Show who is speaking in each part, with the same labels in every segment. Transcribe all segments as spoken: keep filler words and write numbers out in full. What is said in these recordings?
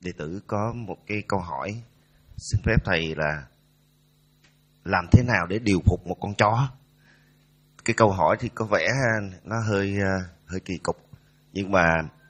Speaker 1: đệ tử có một cái câu hỏi, xin phép thầy là làm thế nào để điều phục một con chó? Cái câu hỏi thì có vẻ nó hơi hơi kỳ cục, nhưng mà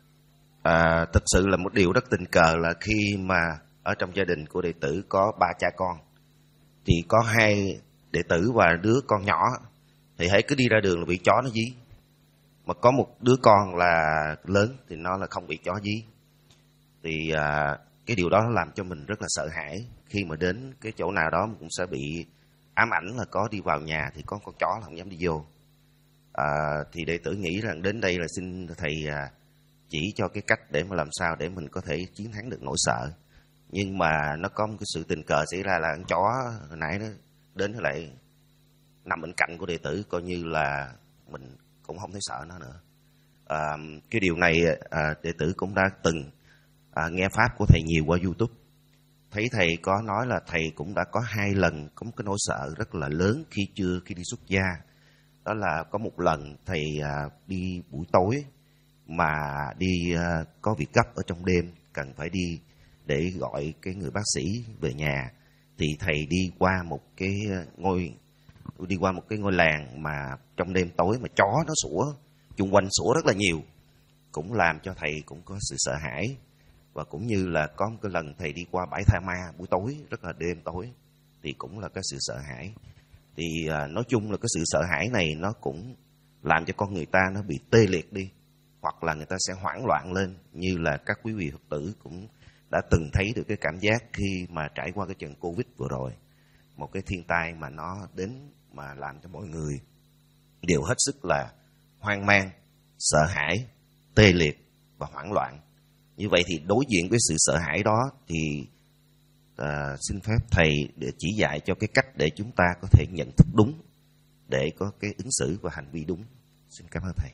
Speaker 1: à, thực sự là một điều rất tình cờ là khi mà ở trong gia đình của đệ tử có ba cha con, thì có hai đệ tử và đứa con nhỏ, thì hãy cứ đi ra đường là bị chó nó dí. Mà có một đứa con là lớn thì nó là không bị chó dí. Thì à, cái điều đó làm cho mình rất là sợ hãi. Khi mà đến cái chỗ nào đó mình cũng sẽ bị ám ảnh là có đi vào nhà thì có con chó là không dám đi vô. À, thì đệ tử nghĩ rằng đến đây là xin thầy à, chỉ cho cái cách để mà làm sao để mình có thể chiến thắng được nỗi sợ. Nhưng mà nó có một cái sự tình cờ xảy ra là con chó hồi nãy nó đến lại nằm bên cạnh của đệ tử, coi như là mình cũng không thấy sợ nó nữa. À, cái điều này à, đệ tử cũng đã từng à, nghe pháp của thầy nhiều qua YouTube. Thấy thầy có nói là thầy cũng đã có hai lần có một cái nỗi sợ rất là lớn khi chưa khi đi xuất gia. Đó là có một lần thầy à, đi buổi tối mà đi à, có việc gấp ở trong đêm, cần phải đi để gọi cái người bác sĩ về nhà. Thì thầy đi qua một cái ngôi đi qua một cái ngôi làng mà trong đêm tối mà chó nó sủa chung quanh, sủa rất là nhiều, cũng làm cho thầy cũng có sự sợ hãi. Và cũng như là có một cái lần thầy đi qua bãi tha ma buổi tối, rất là đêm tối, thì cũng là cái sự sợ hãi. Thì à, nói chung là cái sự sợ hãi này nó cũng làm cho con người ta nó bị tê liệt đi, hoặc là người ta sẽ hoảng loạn lên, như là các quý vị Phật tử cũng đã từng thấy được cái cảm giác khi mà trải qua cái trận Covid vừa rồi. Một cái thiên tai mà nó đến mà làm cho mọi người đều hết sức là hoang mang, sợ hãi, tê liệt và hoảng loạn. Như vậy thì đối diện với sự sợ hãi đó thì à, xin phép thầy để chỉ dạy cho cái cách để chúng ta có thể nhận thức đúng, để có cái ứng xử và hành vi đúng. Xin cảm ơn thầy.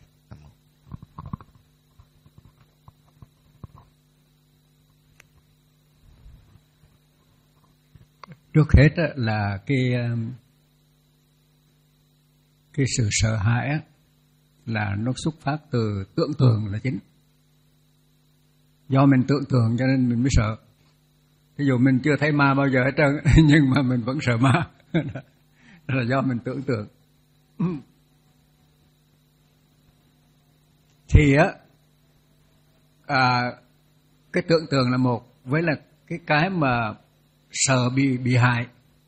Speaker 2: Trước hết là cái cái sự sợ hãi là nó xuất phát từ tưởng tượng là chính. Do mình tưởng tượng cho nên mình mới sợ. Ví dụ mình chưa thấy ma bao giờ hết trơn, nhưng mà mình vẫn sợ ma. Đó là do mình tưởng tượng. Thì á, à, cái tưởng tượng là một, với là cái cái mà sợ bị bị hại,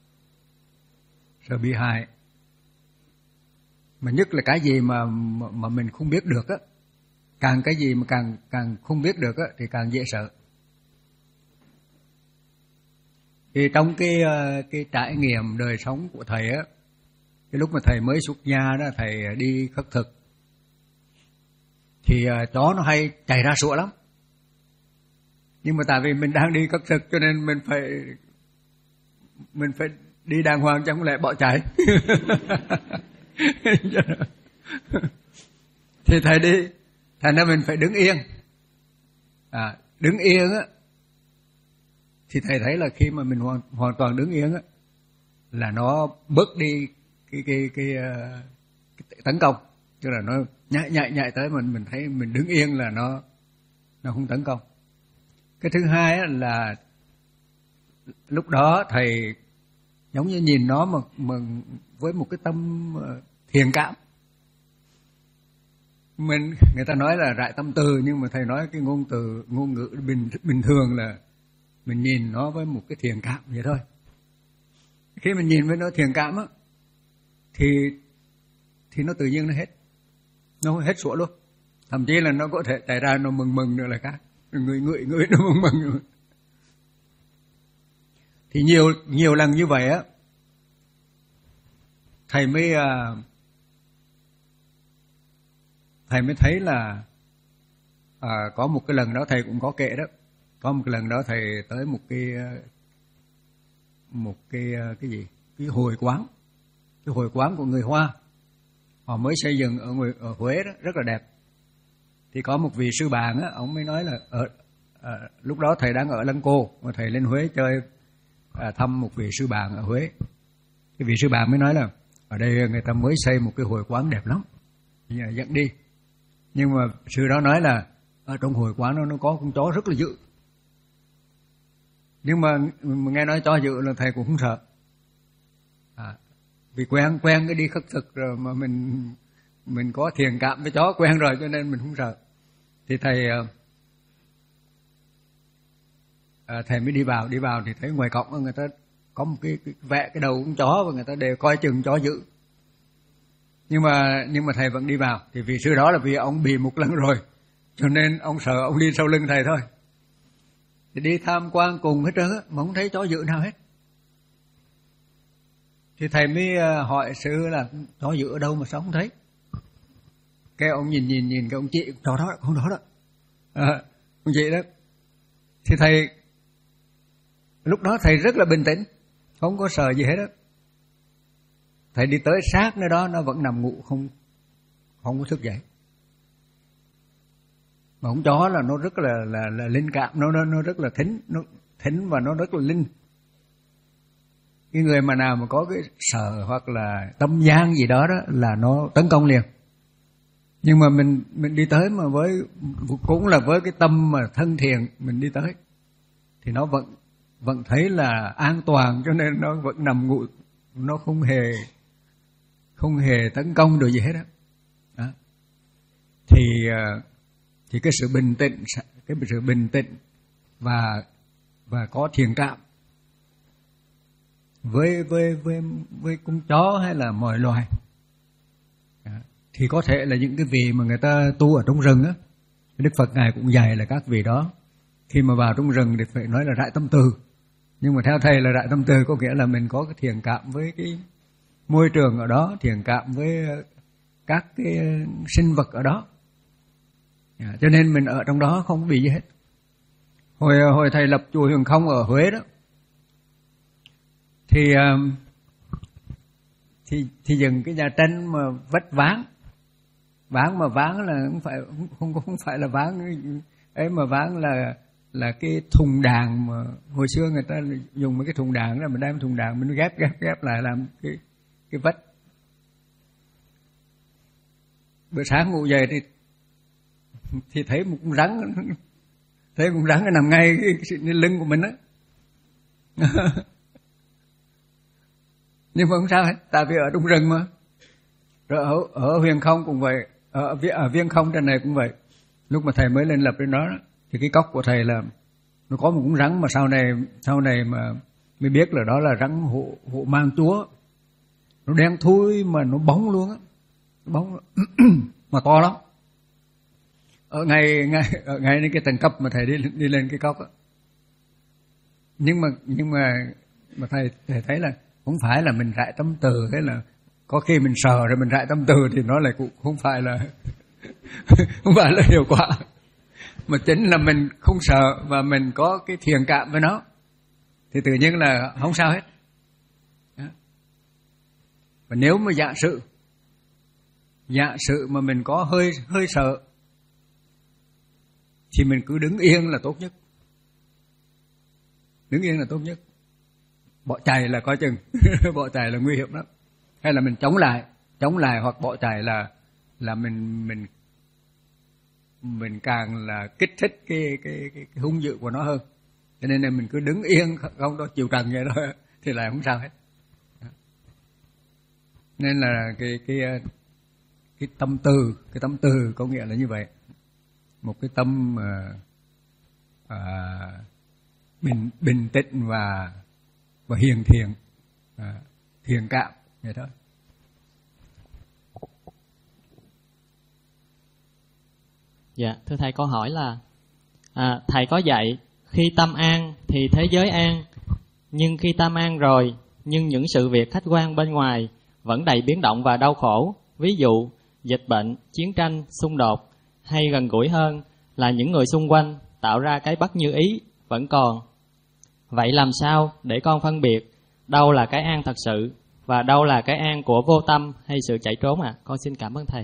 Speaker 2: sợ bị hại, mà nhất là cái gì mà mà, mà mình không biết được á, càng cái gì mà càng càng không biết được á thì càng dễ sợ. Thì trong cái cái trải nghiệm đời sống của thầy á, cái lúc mà thầy mới xuất gia đó, thầy đi khất thực, thì chó nó hay chạy ra sủa lắm. Nhưng mà tại vì mình đang đi khất thực cho nên mình phải mình phải đi đàng hoàng chứ không lẽ bỏ chạy. Thì thầy đi, thành ra mình phải đứng yên. À, đứng yên á, thì thầy thấy là khi mà mình hoàn, hoàn toàn đứng yên á, là nó bớt đi cái cái cái, cái, cái tấn công, tức là nó nhảy nhảy nhảy tới mình, mình thấy mình đứng yên là nó nó không tấn công. Cái thứ hai á, là lúc đó thầy giống như nhìn nó mà, mà với một cái tâm thiện cảm. Mình người ta nói là rải tâm từ, nhưng mà thầy nói cái ngôn từ ngôn ngữ bình bình thường là mình nhìn nó với một cái thiện cảm vậy thôi. Khi mình nhìn với nó thiện cảm á, thì thì nó tự nhiên nó hết, nó hết sủa luôn. Thậm chí là nó có thể chạy ra nó mừng mừng nữa là khác, người người người nó mừng mừng nữa. Thì nhiều nhiều lần như vậy á, thầy mới thầy mới thấy là à, có một cái lần đó thầy cũng có kể đó, có một cái lần đó thầy tới một cái một cái cái gì cái hội quán, cái hội quán của người Hoa, họ mới xây dựng ở, người, ở Huế đó, rất là đẹp. Thì có một vị sư bạn á, ông mới nói là ở à, lúc đó thầy đang ở Lăng Cô, mà thầy lên Huế chơi à, thăm một vị sư bạn ở Huế. Cái vị sư bạn mới nói là ở đây người ta mới xây một cái hội quán đẹp lắm, giờ dẫn đi. Nhưng mà sư đó nói là ở trong hội quán nó nó có con chó rất là dữ. Nhưng mà, mà nghe nói chó dữ là thầy cũng không sợ. À, vì quen quen cái đi khất thực rồi mà mình mình có thiện cảm với chó quen rồi cho nên mình không sợ. Thì thầy à, thầy mới đi vào đi vào thì thấy ngoài cổng người ta có một cái, cái vẽ cái đầu con chó và người ta đều coi chừng chó dữ. Nhưng mà nhưng mà thầy vẫn đi vào, thì vì sư đó là vì ông bị một lần rồi cho nên ông sợ, ông đi sau lưng thầy thôi. Thì đi tham quan cùng hết trơn á mà không thấy chó dữ nào hết. Thì thầy mới hỏi sư là chó dữ ở đâu mà sao không thấy. Cái ông nhìn nhìn nhìn cái ông chị chó đó, con đó đó, à, ông chị đó. Thì thầy lúc đó thầy rất là bình tĩnh, không có sợ gì hết đó. Thầy đi tới sát nơi đó nó vẫn nằm ngủ, không không có thức dậy. Mà con chó là nó rất là là là linh cảm, nó nó nó rất là thính, nó thính và nó rất là linh. Cái người mà nào mà có cái sợ hoặc là tâm gian gì đó đó là nó tấn công liền. Nhưng mà mình mình đi tới mà với cũng là với cái tâm mà thân thiện mình đi tới thì nó vẫn vẫn thấy là an toàn, cho nên nó vẫn nằm ngủ, nó không hề không hề tấn công được gì hết đó. Đó. Thì thì cái sự bình tĩnh, cái sự bình tĩnh và và có thiện cảm với với với với con chó hay là mọi loài. Đó. Thì có thể là những cái vị mà người ta tu ở trong rừng á, Đức Phật ngài cũng dạy là các vị đó khi mà vào trong rừng thì phải nói là rải tâm từ. Nhưng mà theo thầy là rải tâm từ có nghĩa là mình có cái thiện cảm với cái môi trường ở đó, thiện cảm với các cái sinh vật ở đó. À, cho nên mình ở trong đó không bị gì hết. Hồi hồi thầy lập chùa Huyền Không ở Huế đó, thì thì thì dừng cái nhà tranh mà vách ván, ván mà ván là không phải không không phải là ván ấy, mà ván là là cái thùng đàn mà hồi xưa người ta dùng mấy cái thùng đàn đó, mình đem thùng đàn mình ghép ghép ghép lại làm cái cái vách. Bữa sáng ngủ dậy thì thì thấy một con rắn, thấy con rắn nó nằm ngay cái, cái, cái lưng của mình á. Nhưng mà không sao hết, tại vì ở trong rừng mà. Rồi ở, ở Huyền Không cũng vậy, ở, ở Viên Không trên này cũng vậy. Lúc mà thầy mới lên lập trên đó, đó thì cái cốc của thầy là nó có một con rắn mà sau này sau này mà mới biết là đó là rắn hộ hộ mang chúa. Nó đen thui mà nó bóng luôn á, nó bóng mà to lắm. Ở ngay ngay ở ngay đến cái tầng cấp mà thầy đi đi lên cái cốc á. Nhưng mà nhưng mà mà thầy thầy thấy là không phải là mình rải tâm từ, thế là có khi mình sờ rồi mình rải tâm từ thì nó lại cũng không phải là không phải là hiệu quả, mà chính là mình không sợ và mình có cái thiện cảm với nó thì tự nhiên là không sao hết. Đó. Và nếu mà giả sử giả sử mà mình có hơi hơi sợ thì mình cứ đứng yên là tốt nhất, đứng yên là tốt nhất. Bỏ chạy là coi chừng bỏ chạy là nguy hiểm lắm. Hay là mình chống lại, chống lại hoặc bỏ chạy là là mình mình mình càng là kích thích cái cái cái, cái hung dữ của nó hơn. Cho nên là mình cứ đứng yên không đó chịu trần vậy thôi thì là không sao hết. Nên là cái cái cái tâm từ, cái tâm từ có nghĩa là như vậy. Một cái tâm uh, uh, bình bình tĩnh và và hiền thiện, uh, thiện cảm vậy thôi.
Speaker 3: Dạ, thưa thầy, câu hỏi là à, thầy có dạy khi tâm an thì thế giới an, nhưng khi tâm an rồi nhưng những sự việc khách quan bên ngoài vẫn đầy biến động và đau khổ, ví dụ dịch bệnh, chiến tranh, xung đột, hay gần gũi hơn là những người xung quanh tạo ra cái bất như ý vẫn còn. Vậy làm sao để con phân biệt đâu là cái an thật sự và đâu là cái an của vô tâm hay sự chạy trốn ạ? À? Con xin cảm ơn thầy.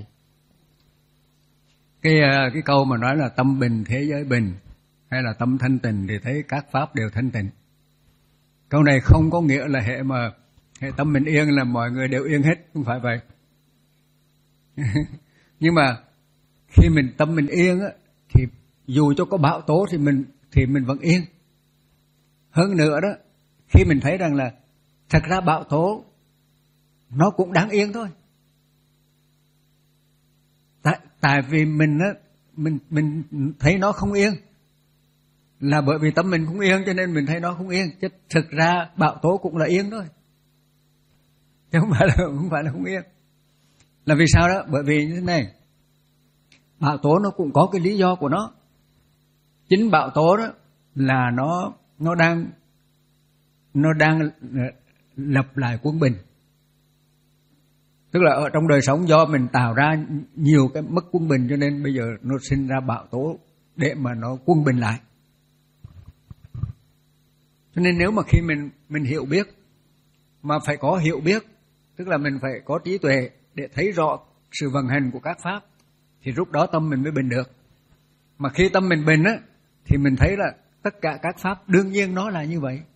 Speaker 2: Cái cái câu mà nói là tâm bình thế giới bình, hay là tâm thanh tịnh thì thấy các pháp đều thanh tịnh. Câu này không có nghĩa là hệ mà hệ tâm mình yên là mọi người đều yên hết, không phải vậy. Nhưng mà khi mình tâm mình yên á, thì dù cho có bão tố thì mình thì mình vẫn yên. Hơn nữa đó, khi mình thấy rằng là thật ra bão tố nó cũng đáng yên thôi. Tại, tại vì mình á, mình mình thấy nó không yên, là bởi vì tâm mình không yên cho nên mình thấy nó không yên. Chứ thực ra bão tố cũng là yên thôi, chứ không phải là không phải là không yên. Là vì sao đó? Bởi vì như thế này, bão tố nó cũng có cái lý do của nó. Chính bão tố đó là nó nó đang nó đang lập lại quân bình. Tức là ở trong đời sống do mình tạo ra nhiều cái mất quân bình cho nên bây giờ nó sinh ra bão tố để mà nó quân bình lại. Cho nên nếu mà khi mình mình hiểu biết, mà phải có hiểu biết, tức là mình phải có trí tuệ để thấy rõ sự vận hành của các pháp, thì lúc đó tâm mình mới bình được. Mà khi tâm mình bình á, thì mình thấy là tất cả các pháp đương nhiên nó là như vậy.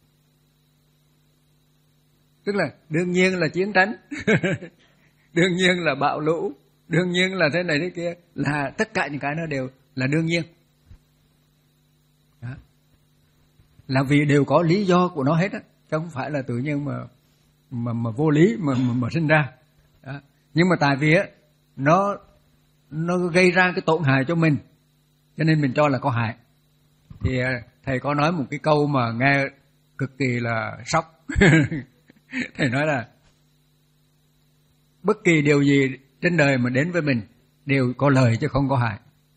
Speaker 2: Tức là đương nhiên là chiến tranh, đương nhiên là bão lũ, đương nhiên là thế này thế kia, là tất cả những cái nó đều là đương nhiên. Đó. Là vì đều có lý do của nó hết á, chứ không phải là tự nhiên mà mà mà vô lý mà mà, mà sinh ra. Đó. Nhưng mà tại vì á nó nó gây ra cái tổn hại cho mình, cho nên mình cho là có hại. Thì thầy có nói một cái câu mà nghe cực kỳ là sốc. Thầy nói là bất kỳ điều gì trên đời mà đến với mình đều có lợi chứ không có hại.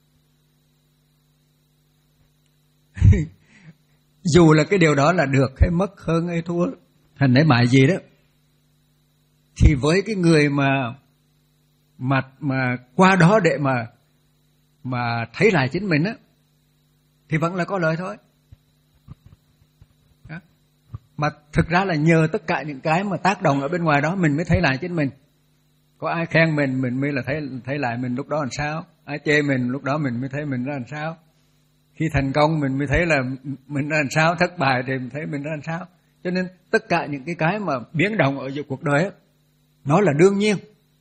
Speaker 2: Dù là cái điều đó là được hay mất, hơn hay thua, thành lấy mại gì đó, thì với cái người mà mà mà qua đó để mà mà thấy lại chính mình á, thì vẫn là có lợi thôi. Đó. Mà thực ra là nhờ tất cả những cái mà tác động ở bên ngoài đó mình mới thấy lại chính mình. Có ai khen mình, mình mới là thấy thấy lại mình lúc đó làm sao. Ai chê mình, lúc đó mình mới thấy mình ra làm sao. Khi thành công mình mới thấy là mình ra làm sao, thất bại thì mình thấy mình ra làm sao. Cho nên tất cả những cái cái mà biến động ở giữa cuộc đời ấy, nó là đương nhiên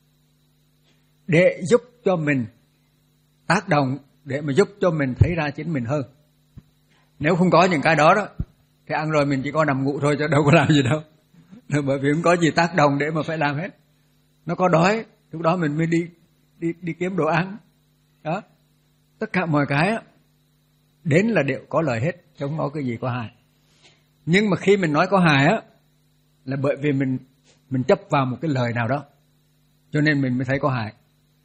Speaker 2: để giúp cho mình tác động, để mà giúp cho mình thấy ra chính mình hơn. Nếu không có những cái đó đó thì ăn rồi mình chỉ có nằm ngủ thôi chứ đâu có làm gì đâu. Bởi vì không có gì tác động để mà phải làm hết. Nó có đói, lúc đó mình mới đi đi đi kiếm đồ ăn. Đó. Tất cả mọi cái á, đến là đều có lợi hết, chứ không có cái gì có hại. Nhưng mà khi mình nói có hại á, là bởi vì mình mình chấp vào một cái lời nào đó, cho nên mình mới thấy có hại.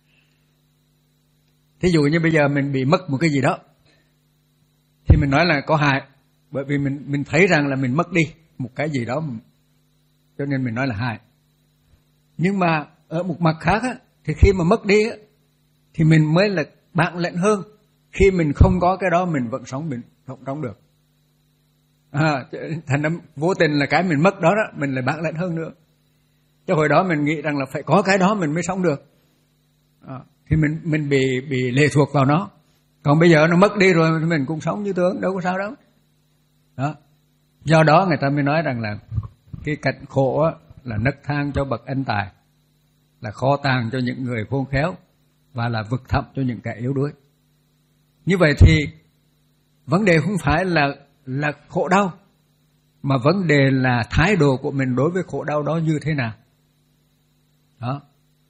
Speaker 2: Thí dụ như bây giờ mình bị mất một cái gì đó, thì mình nói là có hại, bởi vì mình mình thấy rằng là mình mất đi một cái gì đó, cho nên mình nói là hại. Nhưng mà ở một mặt khác á, thì khi mà mất đi á, thì mình mới là bản lĩnh hơn. Khi mình không có cái đó mình vẫn sống mình không sống được. À, thành ra vô tình là cái mình mất đó đó, mình lại bản lĩnh hơn nữa. Cho hồi đó mình nghĩ rằng là phải có cái đó mình mới sống được. À, thì mình mình bị bị lệ thuộc vào nó. Còn bây giờ nó mất đi rồi mình cũng sống như thường, đâu có sao đâu. Đó. Do đó người ta mới nói rằng là cái cảnh khổ á, là nấc thang cho bậc ân tài, là kho tàng cho những người khôn khéo, và là vực thẳm cho những kẻ yếu đuối. Như vậy thì vấn đề không phải là là khổ đau, mà vấn đề là thái độ của mình đối với khổ đau đó như thế nào. Đó.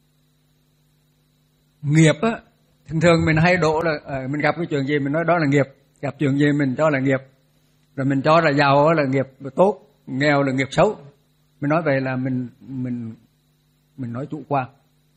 Speaker 2: Nghiệp á, thường thường mình hay đổ là à, mình gặp cái chuyện gì mình nói đó là nghiệp, gặp chuyện gì mình cho là nghiệp, rồi mình cho là giàu là nghiệp tốt, nghèo là nghiệp xấu. Mình nói vậy là mình mình mình nói chủ quan.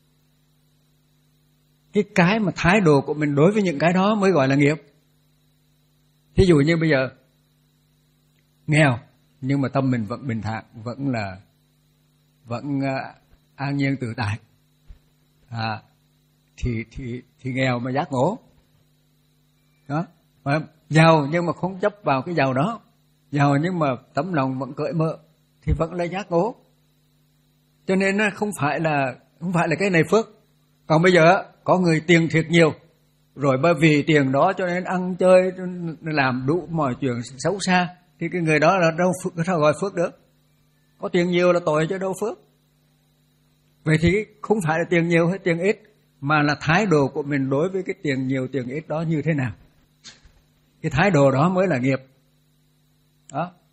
Speaker 2: Cái cái mà thái độ của mình đối với những cái đó mới gọi là nghiệp. Thí dụ như bây giờ nghèo nhưng mà tâm mình vẫn bình thản, vẫn là vẫn uh, an nhiên tự tại, à, thì thì thì nghèo mà giác ngộ. Đó. Mà giàu nhưng mà không chấp vào cái giàu đó, giàu nhưng mà tấm lòng vẫn cởi mở thì vẫn là giác ngộ. Cho nên nó không phải là không phải là cái này phước. Còn bây giờ có người tiền thiệt nhiều, rồi bởi vì tiền đó cho nên ăn chơi, làm đủ mọi chuyện xấu xa, thì cái người đó là đâu phước, sao gọi phước được? Có tiền nhiều là tội chứ đâu phước. Vậy thì không phải là tiền nhiều hay tiền ít, mà là thái độ của mình đối với cái tiền nhiều tiền ít đó như thế nào. Cái thái độ đó mới là nghiệp. Đó.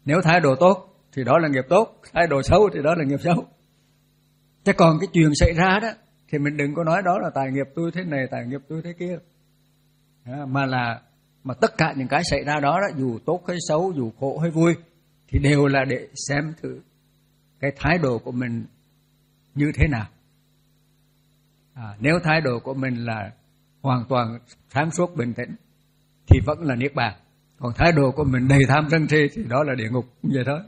Speaker 2: Nếu thái độ tốt thì đó là nghiệp tốt, thái độ xấu thì đó là nghiệp xấu. Chứ còn cái chuyện xảy ra đó thì mình đừng có nói đó là tài nghiệp tôi thế này, tài nghiệp tôi thế kia. À, mà là mà tất cả những cái xảy ra đó, đó dù tốt hay xấu, dù khổ hay vui thì đều là để xem thử cái thái độ của mình như thế nào. À, nếu thái độ của mình là hoàn toàn sáng suốt bình tĩnh thì vẫn là niết bàn. Còn thái độ của mình đầy tham sân si thì đó là địa ngục, vậy thôi.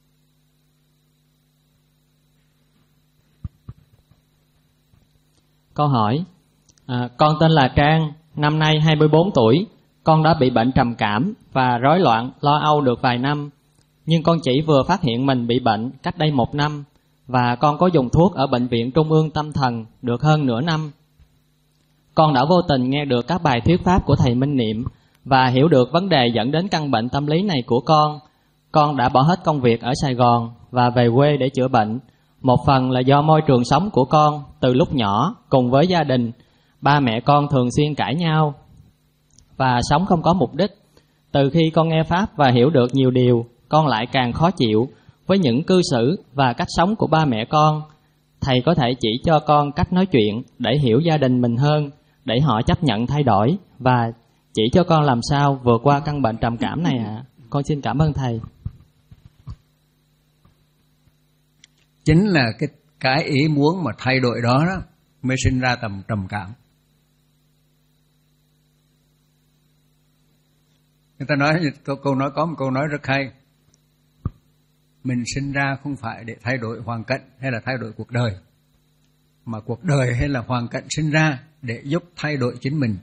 Speaker 3: Câu hỏi, à, con tên là Trang, năm nay hai mươi bốn tuổi. Con đã bị bệnh trầm cảm và rối loạn lo âu được vài năm. Nhưng con chỉ vừa phát hiện mình bị bệnh cách đây một năm. Và con có dùng thuốc ở Bệnh viện Trung ương Tâm thần được hơn nửa năm. Con đã vô tình nghe được các bài thuyết pháp của thầy Minh Niệm và hiểu được vấn đề dẫn đến căn bệnh tâm lý này của con. Con đã bỏ hết công việc ở Sài Gòn và về quê để chữa bệnh. Một phần là do môi trường sống của con từ lúc nhỏ cùng với gia đình. Ba mẹ con thường xuyên cãi nhau và sống không có mục đích. Từ khi con nghe Pháp và hiểu được nhiều điều, con lại càng khó chịu với những cư xử và cách sống của ba mẹ con. Thầy có thể chỉ cho con cách nói chuyện để hiểu gia đình mình hơn, để họ chấp nhận thay đổi và chỉ cho con làm sao vượt qua căn bệnh trầm cảm này ạ. À. Con xin cảm ơn thầy.
Speaker 2: Chính là cái cái ý muốn mà thay đổi đó, đó mới sinh ra tầm trầm cảm. Người ta nói câu, câu nói có một câu nói rất hay. Mình sinh ra không phải để thay đổi hoàn cảnh hay là thay đổi cuộc đời, mà cuộc đời hay là hoàn cảnh sinh ra để giúp thay đổi chính mình.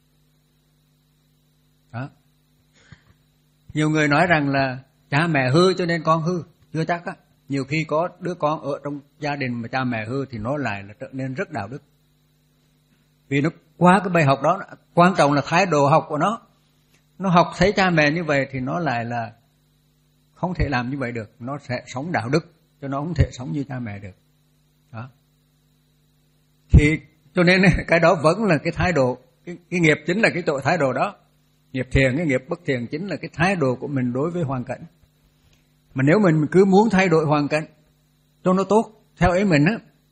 Speaker 2: Đó. Nhiều người nói rằng là cha mẹ hư cho nên con hư, chưa chắc á. Nhiều khi có đứa con ở trong gia đình mà cha mẹ hư thì nó lại là trở nên rất đạo đức. Vì nó qua cái bài học đó, quan trọng là thái độ học của nó. Nó học thấy cha mẹ như vậy thì nó lại là không thể làm như vậy được. Nó sẽ sống đạo đức, cho nó không thể sống như cha mẹ được. Đó. Thì cho nên cái đó vẫn là cái thái độ. Cái, cái nghiệp chính là cái tội thái độ đó. Nghiệp thiện, cái nghiệp bất thiện chính là cái thái độ của mình đối với hoàn cảnh. Mà nếu mình cứ muốn thay đổi hoàn cảnh cho nó tốt theo ý mình á,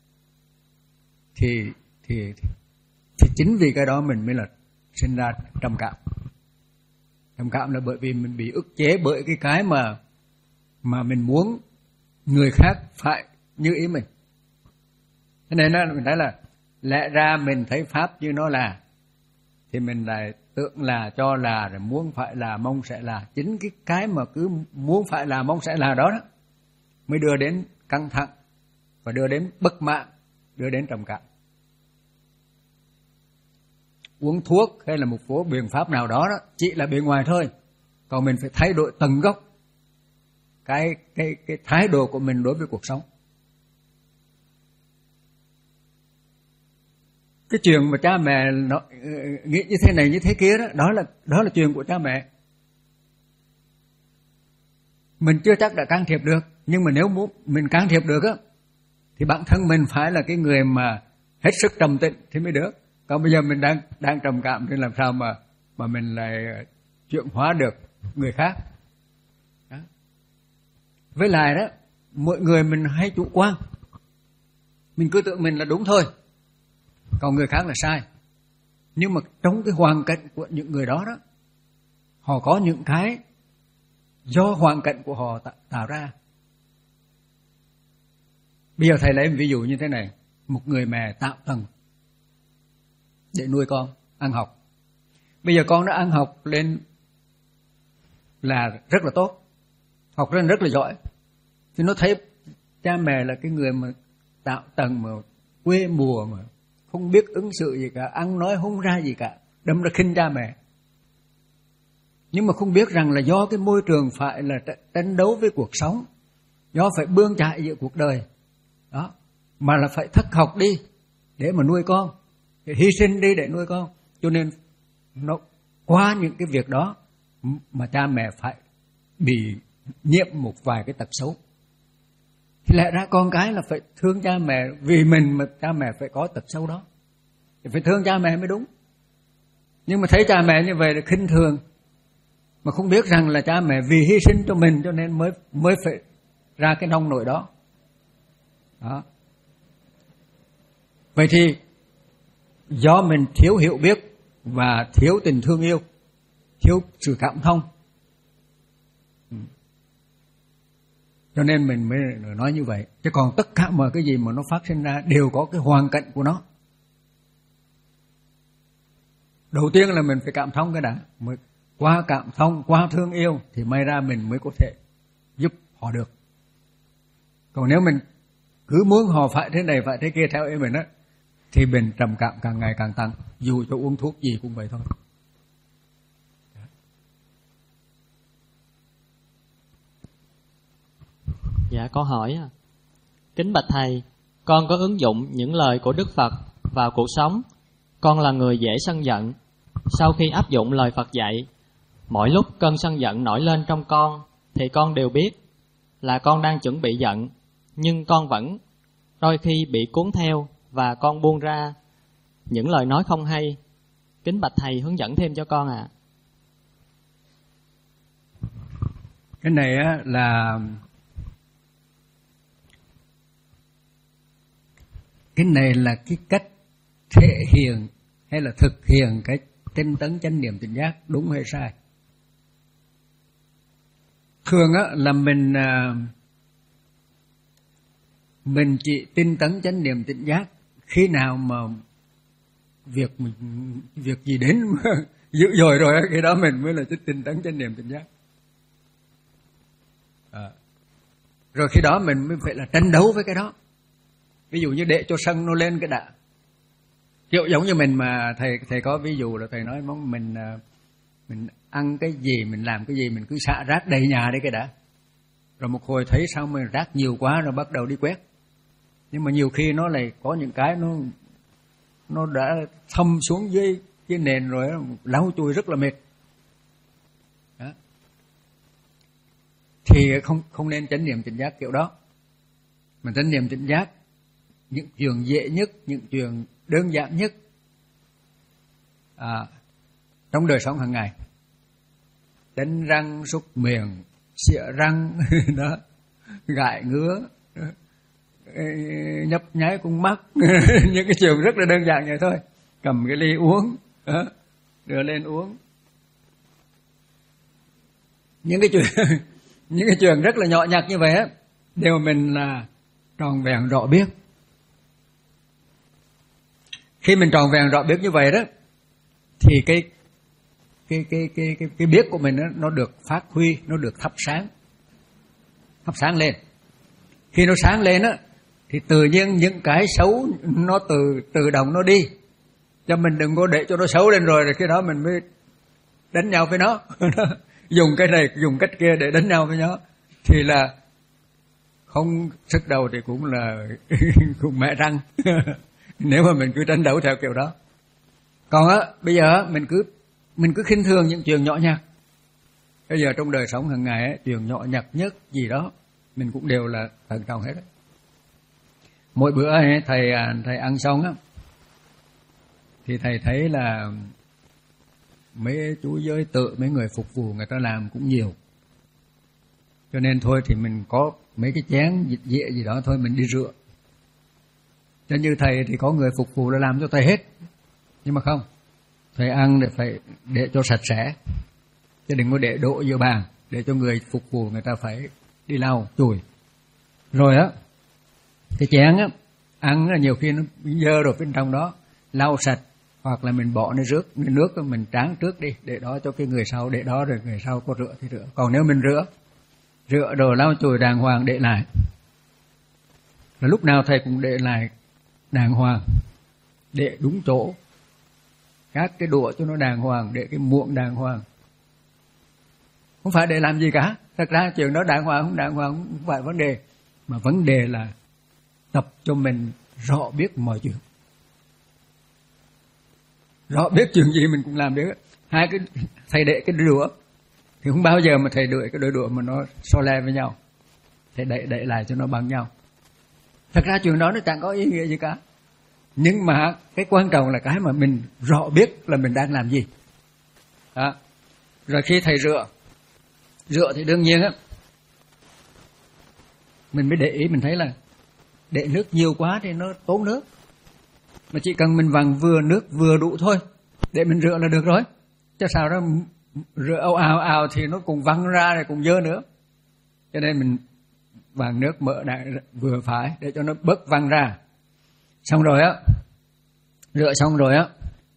Speaker 2: thì, thì, thì, thì chính vì cái đó mình mới là sinh ra trầm cảm. Trầm cảm là bởi vì mình bị ức chế bởi cái cái mà mà mình muốn người khác phải như ý mình. Thế nên đó, mình thấy là lẽ ra mình thấy Pháp như nó là, thì mình lại tưởng là, cho là, rồi muốn phải là, mong sẽ là. Chính cái cái mà cứ muốn phải là, mong sẽ là đó, đó mới đưa đến căng thẳng và đưa đến bất mãn, đưa đến trầm cảm. Uống thuốc hay là một số biện pháp nào đó, đó chỉ là bề ngoài thôi. Còn mình phải thay đổi tận gốc cái, cái, cái thái độ của mình đối với cuộc sống. Cái chuyện mà cha mẹ nó nghĩ như thế này như thế kia đó, đó là đó là chuyện của cha mẹ. Mình chưa chắc đã can thiệp được, nhưng mà nếu muốn mình can thiệp được á, thì bản thân mình phải là cái người mà hết sức trầm tĩnh thì mới được. Còn bây giờ mình đang đang trầm cảm thì làm sao mà mà mình lại chuyển hóa được người khác. Đó. Với lại đó, mọi người mình hay chủ quan. Mình cứ tưởng mình là đúng thôi, còn người khác là sai. Nhưng mà trong cái hoàn cảnh của những người đó đó, họ có những cái do hoàn cảnh của họ tạo ra. Bây giờ thầy lấy một ví dụ như thế này. Một người mẹ tạo tầng để nuôi con ăn học. Bây giờ con đã ăn học lên là rất là tốt, học lên rất là giỏi, thì nó thấy cha mẹ là cái người mà tạo tầng mà quê mùa mà không biết ứng xử gì cả, ăn nói không ra gì cả, đâm ra khinh cha mẹ. Nhưng mà không biết rằng là do cái môi trường phải là tranh đấu với cuộc sống, do phải bươn chải giữa cuộc đời đó, mà là phải thất học đi để mà nuôi con, để hy sinh đi để nuôi con. Cho nên nó qua những cái việc đó mà cha mẹ phải bị nhiễm một vài cái tật xấu. Thì lẽ ra con cái là phải thương cha mẹ, vì mình mà cha mẹ phải có tật xấu đó thì phải thương cha mẹ mới đúng. Nhưng mà thấy cha mẹ như vậy là khinh thường, mà không biết rằng là cha mẹ vì hy sinh cho mình cho nên mới mới phải ra cái nông nổi đó. Đó. Vậy thì do mình thiếu hiểu biết và thiếu tình thương yêu, thiếu sự cảm thông, cho nên mình mới nói như vậy. Chứ còn tất cả mọi cái gì mà nó phát sinh ra đều có cái hoàn cảnh của nó. Đầu tiên là mình phải cảm thông cái đã, mới qua cảm thông, qua thương yêu thì may ra mình mới có thể giúp họ được. Còn nếu mình cứ muốn họ phải thế này phải thế kia theo ý mình á, thì mình trầm cảm càng ngày càng tăng, dù cho uống thuốc gì cũng vậy thôi.
Speaker 3: Dạ, câu hỏi. Kính bạch Thầy, con có ứng dụng những lời của Đức Phật vào cuộc sống. Con là người dễ sân giận. Sau khi áp dụng lời Phật dạy, mỗi lúc cơn sân giận nổi lên trong con thì con đều biết là con đang chuẩn bị giận, nhưng con vẫn đôi khi bị cuốn theo và con buông ra những lời nói không hay. Kính bạch Thầy hướng dẫn thêm cho con ạ. À.
Speaker 2: Cái này á là cái này là cái cách thể hiện hay là thực hiện cái tinh tấn chánh niệm tỉnh giác, đúng hay sai? Thường á là mình mình chỉ tinh tấn chánh niệm tỉnh giác khi nào mà việc mình việc gì đến dữ dội rồi cái đó mình mới là tinh tấn chánh niệm tỉnh giác. À. Rồi khi đó mình mới phải là tranh đấu với cái đó. Ví dụ như để cho sân nó lên cái đã. Kiểu giống như mình mà thầy thầy có ví dụ là thầy nói mình mình ăn cái gì, mình làm cái gì mình cứ xả rác đầy nhà đấy cái đã. Rồi một hồi thấy sao mà rác nhiều quá rồi bắt đầu đi quét. Nhưng mà nhiều khi nó lại có những cái nó nó đã thâm xuống dưới cái nền rồi, lau chùi rất là mệt. Đó. Thì không không nên chánh niệm tỉnh giác kiểu đó. Mà chánh niệm tỉnh giác những chuyện dễ nhất, những chuyện đơn giản nhất à, trong đời sống hàng ngày. Đánh răng, súc miệng, xịa răng, đó, gãi ngứa, nhấp nháy con mắt, những cái chuyện rất là đơn giản vậy thôi. Cầm cái ly uống, đó, đưa lên uống. Những cái chuyện những cái chuyện rất là nhỏ nhặt như vậy á, đều mình là tròn vẹn rõ biết. Khi mình tròn vẹn rõ biết như vậy đó, thì cái cái cái cái cái, cái biết của mình đó, nó được phát huy, nó được thắp sáng, thắp sáng lên. Khi nó sáng lên á, thì tự nhiên những cái xấu nó từ tự động nó đi. Cho mình đừng có để cho nó xấu lên rồi, rồi khi đó mình mới đánh nhau với nó. Dùng cái này, dùng cách kia để đánh nhau với nó, thì là không sức đầu thì cũng là cũng mẹ răng. Nếu mà mình cứ tranh đấu theo kiểu đó. Còn á, bây giờ mình cứ mình cứ khinh thường những chuyện nhỏ nhặt. Bây giờ trong đời sống hàng ngày á, chuyện nhỏ nhặt nhất gì đó mình cũng đều là thận trọng hết. Mỗi bữa ấy, thầy thầy ăn xong á, thì thầy thấy là mấy chú giới tự, mấy người phục vụ người ta làm cũng nhiều. Cho nên thôi thì mình có mấy cái chén dịch dĩa gì đó thôi mình đi rửa. Cho như thầy thì có người phục vụ là làm cho thầy hết. Nhưng mà không, thầy ăn để phải để cho sạch sẽ, chứ đừng có để đổ giữa bàn, để cho người phục vụ người ta phải đi lau chùi. Rồi á, cái chén á, ăn là nhiều khi nó dơ rồi bên trong đó, lau sạch, hoặc là mình bỏ nó rước nước mình tráng trước đi, để đó cho cái người sau, để đó rồi người sau có rửa thì rửa. Còn nếu mình rửa rửa rồi lau chùi đàng hoàng để lại, là lúc nào thầy cũng để lại đàng hoàng, để đúng chỗ, các cái đũa cho nó đàng hoàng, để cái muỗng đàng hoàng. Không phải để làm gì cả. Thật ra chuyện đó đàng hoàng không đàng hoàng không phải vấn đề, mà vấn đề là tập cho mình rõ biết mọi chuyện. Rõ biết chuyện gì mình cũng làm được. Hai cái thầy để cái đũa thì không bao giờ mà thầy đuổi cái đôi đũa mà nó so le với nhau. Thầy đẩy đẩy lại cho nó bằng nhau. Thật ra chuyện đó nó chẳng có ý nghĩa gì cả. Nhưng mà cái quan trọng là cái mà mình rõ biết là mình đang làm gì. Đó. Rồi khi thầy rửa, rửa thì đương nhiên á, mình mới để ý, mình thấy là để nước nhiều quá thì nó tốn nước. Mà chỉ cần mình vặn vừa nước vừa đủ thôi để mình rửa là được rồi. Chứ sao đó rửa ào ào ào thì nó cùng văng ra rồi cùng dơ nữa. Cho nên mình vặn nước mỡ đại vừa phải để cho nó bớt văng ra. Xong rồi á, rửa xong rồi á,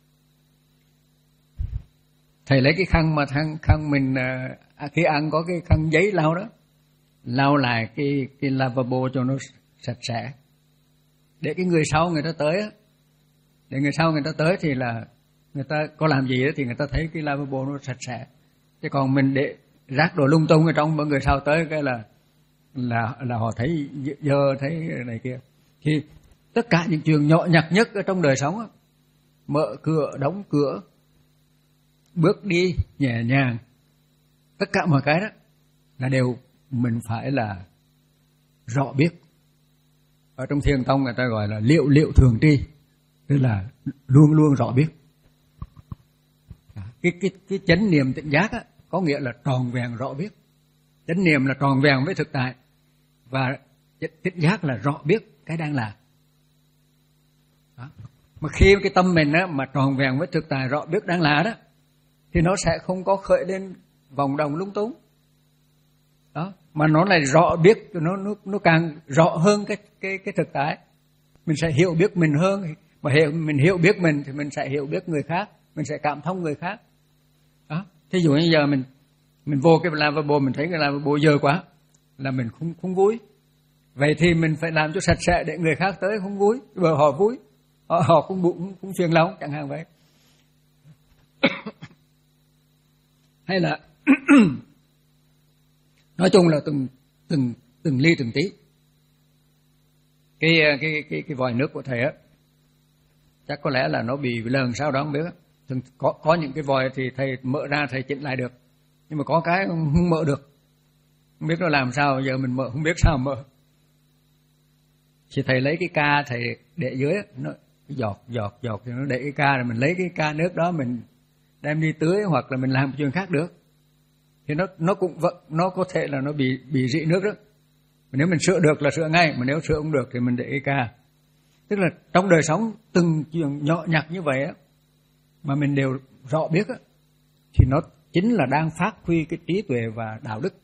Speaker 2: thầy lấy cái khăn mà khăn, khăn mình à, khi ăn có cái khăn giấy lau đó, lau lại cái, cái lavabo cho nó sạch sẽ. Để cái người sau người ta tới á, để người sau người ta tới thì là người ta có làm gì đó thì người ta thấy cái lavabo nó sạch sẽ. Chứ còn mình để rác đồ lung tung ở trong, mọi người sau tới cái là là là họ thấy dơ, thấy này kia. Thì tất cả những chuyện nhỏ nhặt nhất ở trong đời sống á, mở cửa, đóng cửa, bước đi nhẹ nhàng, tất cả mọi cái đó là đều mình phải là rõ biết. Ở trong Thiền tông người ta gọi là liệu liệu thường tri, tức là luôn luôn rõ biết. Cái cái cái chánh niệm tỉnh giác á, có nghĩa là tròn vẹn rõ biết. Chánh niệm là tròn vẹn với thực tại, và tỉnh giác là rõ biết cái đang là. Đó. Mà khi cái tâm mình á, mà tròn vẹn với thực tại rõ biết đang là đó, thì nó sẽ không có khởi lên vòng đồng lung tung. Đó, mà nó lại rõ biết, nó nó nó càng rõ hơn cái cái cái thực tại. Mình sẽ hiểu biết mình hơn, mà hiểu mình hiểu biết mình thì mình sẽ hiểu biết người khác, mình sẽ cảm thông người khác. Đó, thí dụ như giờ mình mình vô cái lavabo, mình thấy cái lavabo dơ quá là mình không không vui. Vậy thì mình phải làm cho sạch sẽ để người khác tới không vui, bởi họ vui, họ họ cũng bụng cũng phiền lòng chẳng hạn vậy. Hay là nói chung là từng từng từng ly từng tí. Cái cái cái cái vòi nước của thầy á, chắc có lẽ là nó bị lờn sao đó không biết. Từng có có những cái vòi thì thầy mở ra thầy chỉnh lại được, nhưng mà có cái không mở được, không biết nó làm sao, giờ mình mở không biết sao mở. Thì thầy lấy cái ca thầy để dưới á, nó giọt giọt giọt thì nó để cái ca, rồi mình lấy cái ca nước đó mình đem đi tưới hoặc là mình làm chuyện khác được, thì nó nó cũng vẫn nó có thể là nó bị bị rỉ nước đó. Mà nếu mình sửa được là sửa ngay, mà nếu sửa không được thì mình để cái ca. Tức là trong đời sống từng chuyện nhỏ nhặt như vậy á, mà mình đều rõ biết á, thì nó chính là đang phát huy cái trí tuệ và đạo đức.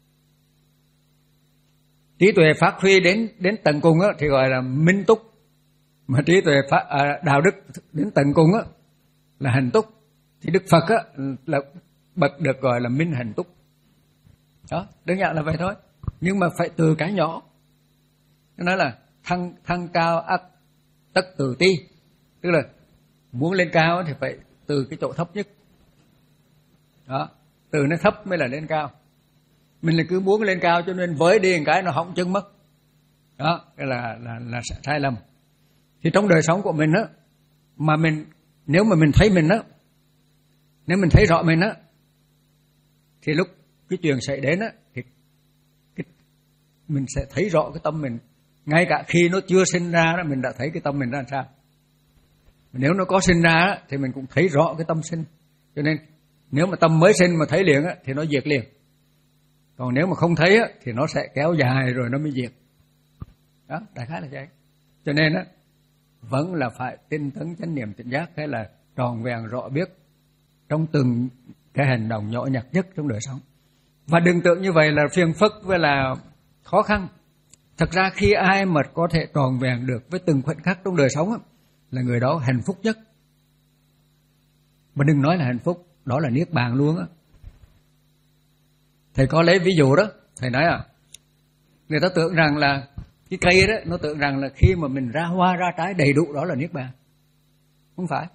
Speaker 2: Trí tuệ phát huy đến đến tận cùng á thì gọi là minh túc, mà trí tuệ phát, à, đạo đức đến tận cùng á là hành túc. Thì Đức Phật á là bậc được gọi là minh hành túc. Đó, đơn giản là vậy thôi. Nhưng mà phải từ cái nhỏ. Nó nói là thăng thăng cao ắt tất từ ti, tức là muốn lên cao thì phải từ cái chỗ thấp nhất. Đó, từ nó thấp mới là lên cao. Mình là cứ muốn lên cao cho nên với đi một cái nó hỏng chân mất. Đó, cái là là là sai lầm. Thì trong đời sống của mình á, mà mình nếu mà mình thấy mình á, nếu mình thấy rõ mình á, thì lúc cái chuyện xảy đến á, thì cái, mình sẽ thấy rõ cái tâm mình. Ngay cả khi nó chưa sinh ra đó, mình đã thấy cái tâm mình ra làm sao. Nếu nó có sinh ra á, thì mình cũng thấy rõ cái tâm sinh. Cho nên nếu mà tâm mới sinh mà thấy liền á, thì nó diệt liền. Còn nếu mà không thấy á, thì nó sẽ kéo dài rồi nó mới diệt. Đó, đại khái là vậy. Cho nên á, vẫn là phải tinh tấn chánh niệm tỉnh giác, hay là tròn vẹn rõ biết trong từng cái hành động nhỏ nhặt nhất trong đời sống. Và đừng tưởng như vậy là phiền phức với là khó khăn. Thật ra khi ai mà có thể tròn vẹn được với từng khoảnh khắc trong đời sống á, là người đó hạnh phúc nhất. Mà đừng nói là hạnh phúc, đó là niết bàn luôn á. Thầy có lấy ví dụ đó, thầy nói à, người ta tưởng rằng là cái cây đó, nó tưởng rằng là khi mà mình ra hoa ra trái đầy đủ đó là niết bàn. Không phải.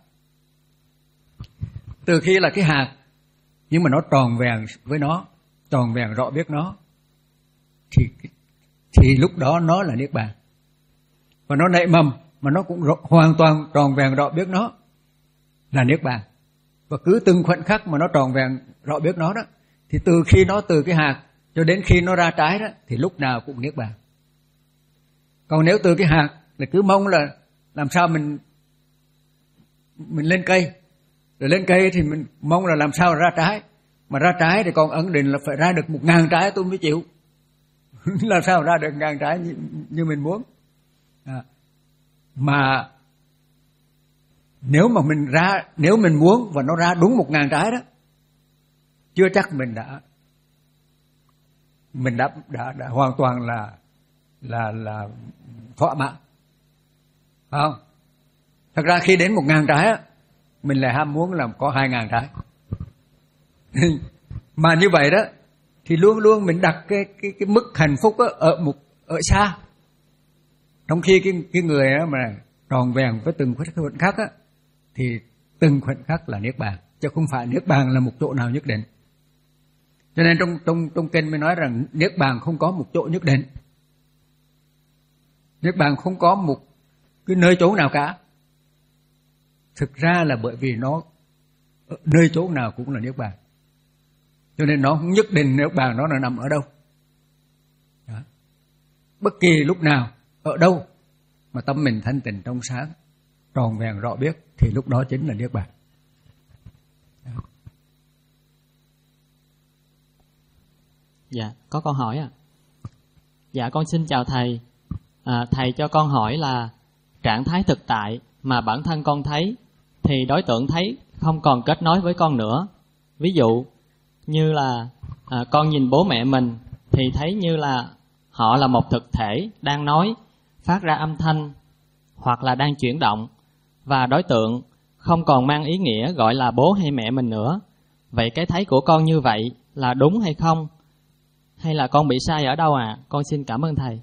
Speaker 2: Từ khi là cái hạt, nhưng mà nó tròn vẹn với nó, tròn vẹn rõ biết nó, thì thì lúc đó nó là niết bàn. Và nó nảy mầm mà nó cũng rõ, hoàn toàn tròn vẹn rõ biết nó là niết bàn. Và cứ từng khoảnh khắc mà nó tròn vẹn rõ biết nó đó, thì từ khi nó từ cái hạt cho đến khi nó ra trái đó, thì lúc nào cũng niết bàn. Còn nếu từ cái hạt là cứ mong là làm sao mình mình lên cây, rồi lên cây thì mình mong là làm sao ra trái, Mà ra trái thì con ấn định là phải ra được một ngàn trái tôi mới chịu. Làm sao ra được ngàn trái như, như mình muốn. À, mà nếu mà mình ra, nếu mình muốn và nó ra đúng một ngàn trái đó, chưa chắc mình đã mình đã đã, đã hoàn toàn là là là thỏa mãn, phải không? Thật ra khi đến một ngàn trái á, mình lại ham muốn là có hai ngàn trái. Mà như vậy đó thì luôn luôn mình đặt cái cái cái mức hạnh phúc á, ở một ở xa. Trong khi cái cái người á mà tròn vẹn với từng khoảnh khắc á, thì từng khoảnh khắc là niết bàn, chứ không phải niết bàn là một chỗ nào nhất định. Cho nên trong trong trong kinh mới nói rằng niết bàn không có một chỗ nhất định. Niết bàn không có một cái nơi chỗ nào cả. Thực ra là bởi vì nó nơi chỗ nào cũng là niết bàn. Cho nên nó không nhất định niết bàn nó là nằm ở đâu. Đó. Bất kỳ lúc nào, ở đâu mà tâm mình thanh tịnh trong sáng, tròn vẹn rõ biết, thì lúc đó chính là niết bàn. Đó.
Speaker 3: Dạ, có câu hỏi ạ. À. Dạ, con xin chào thầy. À, thầy cho con hỏi là trạng thái thực tại mà bản thân con thấy thì đối tượng thấy không còn kết nối với con nữa. Ví dụ như là à, con nhìn bố mẹ mình thì thấy như là họ là một thực thể đang nói, phát ra âm thanh hoặc là đang chuyển động, và đối tượng không còn mang ý nghĩa gọi là bố hay mẹ mình nữa. Vậy cái thấy của con như vậy là đúng hay không? Hay là con bị sai ở đâu ạ? À? Con xin cảm ơn thầy.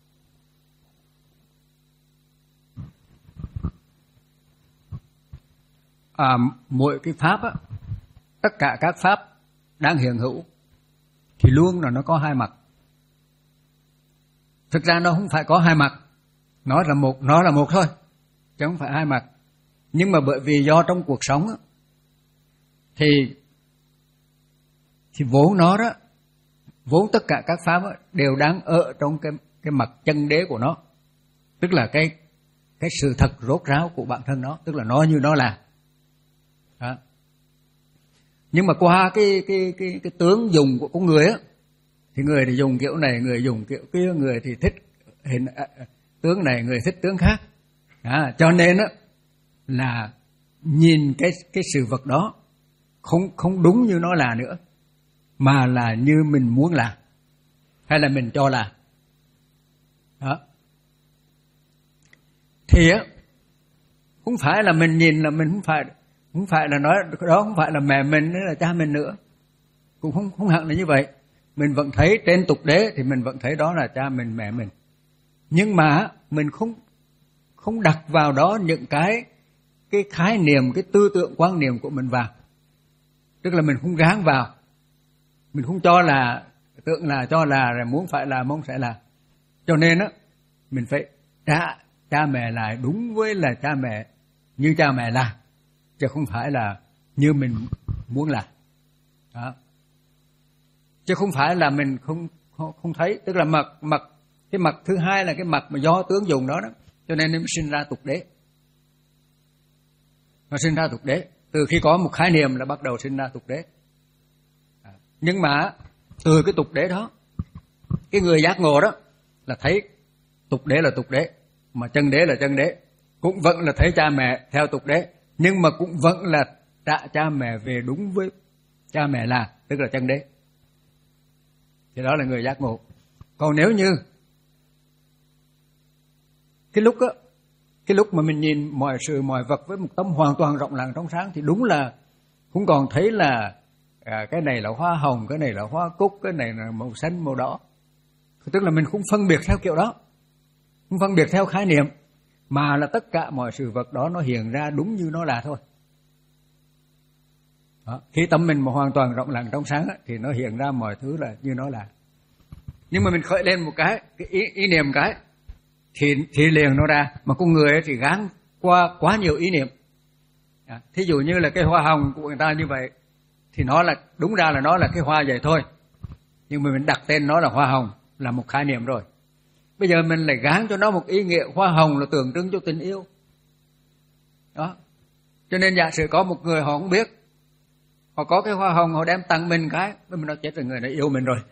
Speaker 2: À, mỗi cái pháp á, tất cả các pháp đang hiện hữu thì luôn là nó có hai mặt. Thực ra nó không phải có hai mặt, nó là một, nó là một thôi, chứ không phải hai mặt. Nhưng mà bởi vì do trong cuộc sống á, thì thì vốn nó đó, vốn tất cả các pháp á, đều đang ở trong cái cái mặt chân đế của nó, tức là cái cái sự thật rốt ráo của bản thân nó, tức là nó như nó là. Đó. Nhưng mà qua cái cái cái cái tướng dùng của con người á, thì người thì dùng kiểu này, người dùng kiểu kia, người thì thích hình tướng này, người thích tướng khác. Đó. Cho nên á là nhìn cái cái sự vật đó không không đúng như nó là nữa, mà là như mình muốn là, hay là mình cho là. Đó. Thì á không phải là mình nhìn là mình không phải không phải là nói đó không phải là mẹ mình hay là cha mình nữa, cũng không không hẳn là như vậy. Mình vẫn thấy trên tục đế thì mình vẫn thấy đó là cha mình, mẹ mình, nhưng mà mình không không đặt vào đó những cái cái khái niệm, cái tư tưởng quan niệm của mình vào, tức là mình không gán vào, mình không cho là tưởng là cho là rồi muốn phải là mong sẽ là. Cho nên á mình phải trả cha mẹ lại đúng với là cha mẹ, như cha mẹ là, chứ không phải là như mình muốn là. Đó. Chứ không phải là mình không không, không thấy, tức là mặt mặt cái mặt thứ hai là cái mặt mà do tướng dùng đó đó, cho nên nó mới sinh ra tục đế. Nó sinh ra tục đế, từ khi có một khái niệm là bắt đầu sinh ra tục đế. Nhưng mà từ cái tục đế đó, cái người giác ngộ đó là thấy tục đế là tục đế, mà chân đế là chân đế, cũng vẫn là thấy cha mẹ theo tục đế, nhưng mà cũng vẫn là trả cha mẹ về đúng với cha mẹ là, tức là chân đế. Thì đó là người giác ngộ. Còn nếu như cái lúc á, cái lúc mà mình nhìn mọi sự mọi vật với một tâm hoàn toàn rộng lặng trong sáng, thì đúng là không còn thấy là à, cái này là hoa hồng, cái này là hoa cúc, cái này là màu xanh, màu đỏ. Tức là mình không phân biệt theo kiểu đó, không phân biệt theo khái niệm, mà là tất cả mọi sự vật đó nó hiện ra đúng như nó là thôi. Đó. Khi tâm mình mà hoàn toàn rộng lặng trong sáng á, thì nó hiện ra mọi thứ là như nó là. Nhưng mà mình khởi lên một cái, cái ý, ý niệm cái thì, thì liền nó ra. Mà con người ấy thì gán qua quá nhiều ý niệm. À, thí dụ như là cái hoa hồng của người ta như vậy, thì nó là đúng ra là nó là cái hoa vậy thôi, nhưng mà mình đặt tên nó là hoa hồng là một khái niệm rồi. Bây giờ mình lại gán cho nó một ý nghĩa hoa hồng là tượng trưng cho tình yêu. Đó. Cho nên giả sử có một người họ không biết, Họ có cái hoa hồng họ đem tặng mình cái, mình nói chết rồi, người này yêu mình rồi.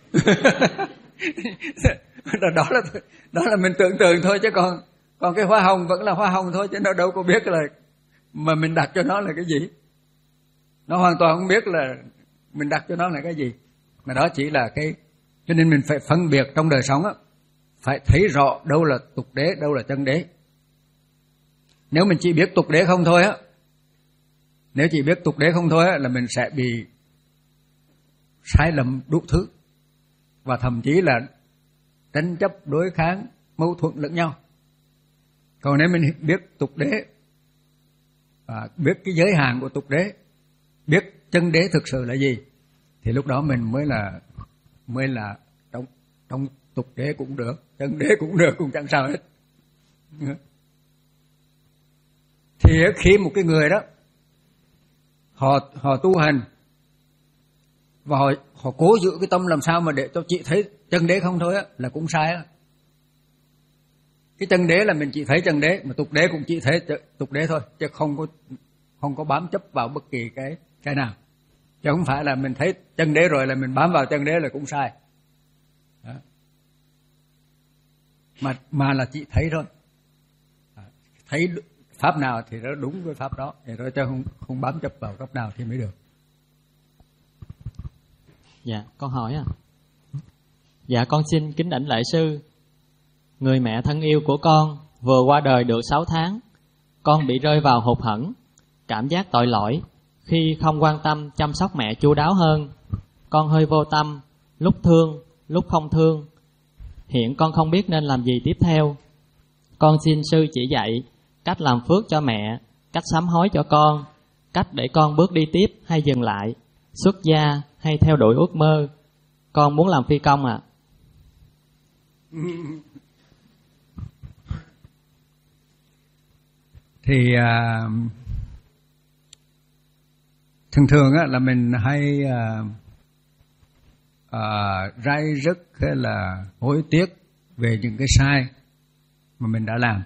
Speaker 2: đó là đó là mình tưởng tượng thôi, chứ còn còn cái hoa hồng vẫn là hoa hồng thôi, chứ nó đâu có biết là mà mình đặt cho nó là cái gì. Nó hoàn toàn không biết là mình đặt cho nó là cái gì. Mà đó chỉ là cái, cho nên mình phải phân biệt trong đời sống á, phải thấy rõ đâu là tục đế, đâu là chân đế. Nếu mình chỉ biết tục đế không thôi á, nếu chỉ biết tục đế không thôi á, là mình sẽ bị sai lầm đủ thứ, và thậm chí là tranh chấp, đối kháng, mâu thuẫn lẫn nhau. Còn nếu mình biết tục đế, và biết cái giới hạn của tục đế, biết chân đế thực sự là gì, thì lúc đó mình mới là mới là trong trong tục đế cũng được, chân đế cũng được, cũng chẳng sao hết. Thì khi một cái người đó họ họ tu hành và họ họ cố giữ cái tâm làm sao mà để cho chị thấy chân đế không thôi á, là cũng sai á. Cái chân đế là mình chỉ thấy chân đế, mà tục đế cũng chỉ thấy tục đế thôi, chứ không có không có bám chấp vào bất kỳ cái cái nào. Chứ không phải là mình thấy chân đế rồi là mình bám vào chân đế là cũng sai. Đó. Mà mà là chỉ thấy thôi. Thấy pháp nào thì nó đúng với pháp đó, thì rồi chứ không không bám chấp vào pháp nào thì mới được.
Speaker 3: Dạ, con hỏi à. Dạ, con xin kính đảnh lạy sư. Người mẹ thân yêu của con vừa qua đời được sáu tháng. Con bị rơi vào hụt hẫng, cảm giác tội lỗi khi không quan tâm chăm sóc mẹ chu đáo hơn. Con hơi vô tâm, lúc thương, lúc không thương. Hiện con không biết nên làm gì tiếp theo. Con xin sư chỉ dạy cách làm phước cho mẹ, cách sám hối cho con, cách để con bước đi tiếp hay dừng lại, xuất gia hay theo đuổi ước mơ. Con muốn làm phi công ạ. À.
Speaker 2: Thì à, thường thường á, là mình hay à, à, rai rứt hay là hối tiếc về những cái sai mà mình đã làm.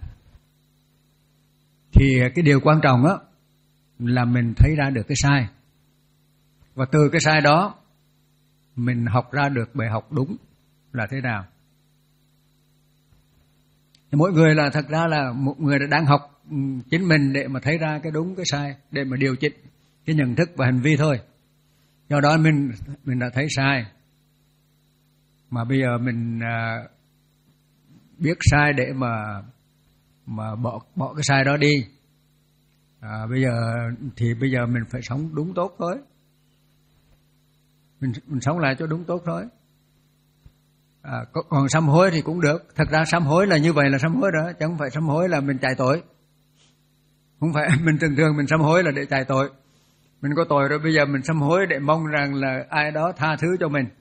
Speaker 2: Thì cái điều quan trọng á là mình thấy ra được cái sai, và từ cái sai đó mình học ra được bài học đúng là thế nào. Mỗi người là thật ra là một người đang học chính mình để mà thấy ra cái đúng cái sai, để mà điều chỉnh cái nhận thức và hành vi thôi. Do đó mình mình đã thấy sai, mà bây giờ mình à, biết sai để mà mà bỏ bỏ cái sai đó đi. À, bây giờ thì bây giờ mình phải sống đúng tốt thôi. Mình mình sống lại cho đúng tốt thôi. À, còn sám hối thì cũng được. Thật ra sám hối là như vậy là sám hối đó, chứ không phải sám hối là mình chạy tội. Không phải mình thường thường mình sám hối là để chạy tội. Mình có tội rồi, bây giờ mình sám hối để mong rằng là ai đó tha thứ cho mình.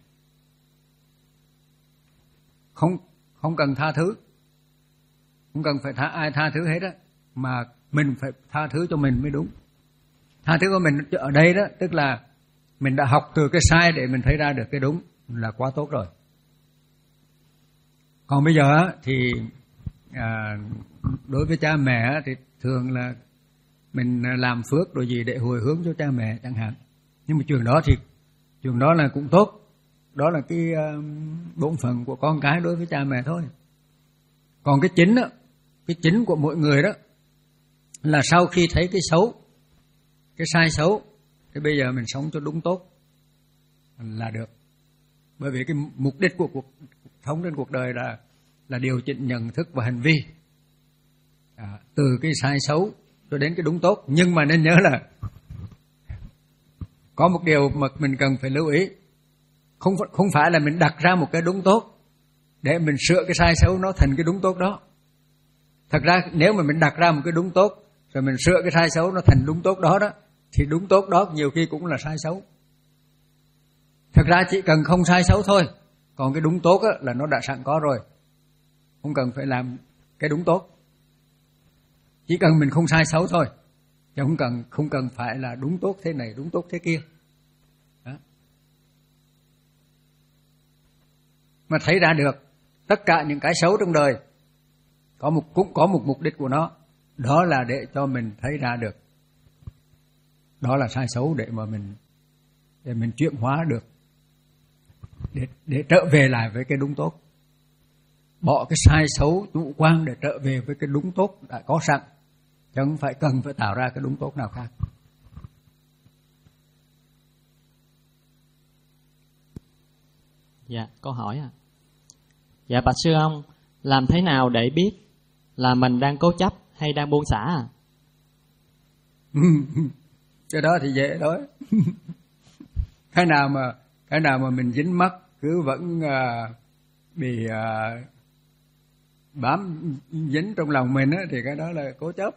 Speaker 2: Không không cần tha thứ, không cần phải tha ai tha thứ hết á, mà mình phải tha thứ cho mình mới đúng. Tha thứ của mình ở đây đó, tức là mình đã học từ cái sai để mình thấy ra được cái đúng, là quá tốt rồi. Còn bây giờ thì à, đối với cha mẹ thì thường là mình làm phước rồi gì để hồi hướng cho cha mẹ chẳng hạn. Nhưng mà chuyện đó thì chuyện đó là cũng tốt. Đó là cái uh, bổn phận của con cái đối với cha mẹ thôi. Còn cái chính đó, cái chính của mỗi người đó là sau khi thấy cái xấu, cái sai xấu, thì bây giờ mình sống cho đúng tốt là được. Bởi vì cái mục đích của cuộc sống trên cuộc đời là là điều chỉnh nhận thức và hành vi, à, từ cái sai xấu cho đến cái đúng tốt. Nhưng mà nên nhớ là có một điều mà mình cần phải lưu ý, không không phải là mình đặt ra một cái đúng tốt để mình sửa cái sai xấu nó thành cái đúng tốt đó. Thật ra nếu mà mình đặt ra một cái đúng tốt rồi mình sửa cái sai xấu nó thành đúng tốt đó đó, thì đúng tốt đó nhiều khi cũng là sai xấu. Thật ra chỉ cần không sai xấu thôi, còn cái đúng tốt á, là nó đã sẵn có rồi, không cần phải làm cái đúng tốt. Chỉ cần mình không sai xấu thôi, chứ không cần không cần phải là đúng tốt thế này, đúng tốt thế kia. Đó. Mà thấy ra được tất cả những cái xấu trong đời có một cũng có một mục đích của nó, đó là để cho mình thấy ra được đó là sai xấu để mà mình để mình chuyển hóa được, để, để trở về lại với cái đúng tốt. Bỏ cái sai xấu chủ quan để trở về với cái đúng tốt đã có sẵn, chứ không phải cần phải tạo ra cái đúng tốt nào khác.
Speaker 3: Dạ, câu hỏi à. Dạ bạch sư ông, làm thế nào để biết là mình đang cố chấp hay đang buông xả à?
Speaker 2: Cái đó thì dễ nói. Cái nào mà cái nào mà mình dính mắc cứ vẫn uh, bị uh, bám dính trong lòng mình á, thì cái đó là cố chấp.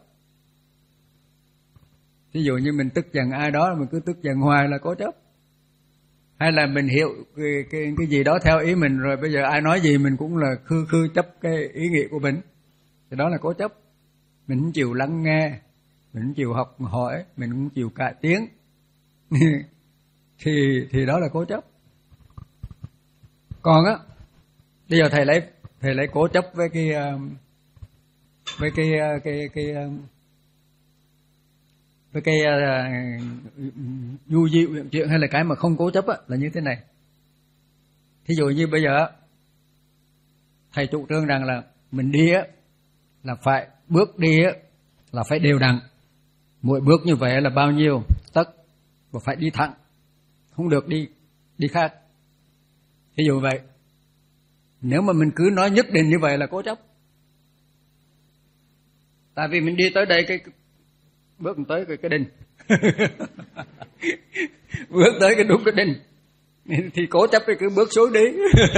Speaker 2: Ví dụ như mình tức giận ai đó, mình cứ tức giận hoài là cố chấp. Hay là mình hiểu cái, cái, cái gì đó theo ý mình, rồi bây giờ ai nói gì mình cũng là khư khư chấp cái ý nghĩ của mình, thì đó là cố chấp. Mình không chịu lắng nghe, mình không chịu học hỏi, mình không chịu cải tiến thì thì đó là cố chấp. Còn á, bây giờ thầy lấy thầy lấy cố chấp với cái với cái cái cái với cái du diệu hiện chuyện, hay là cái mà không cố chấp á, là như thế này. Thí dụ như bây giờ thầy chủ trương rằng là mình đi á là phải bước đi á là phải đều đặn, mỗi bước như vậy là bao nhiêu tấc, và phải đi thẳng, không được đi đi khác. Ví dụ vậy, nếu mà mình cứ nói nhất định như vậy là cố chấp. Tại vì mình đi tới đây cái bước tới cái cái đinh bước tới cái đúng cái đinh thì cố chấp cái cứ bước xuống đi.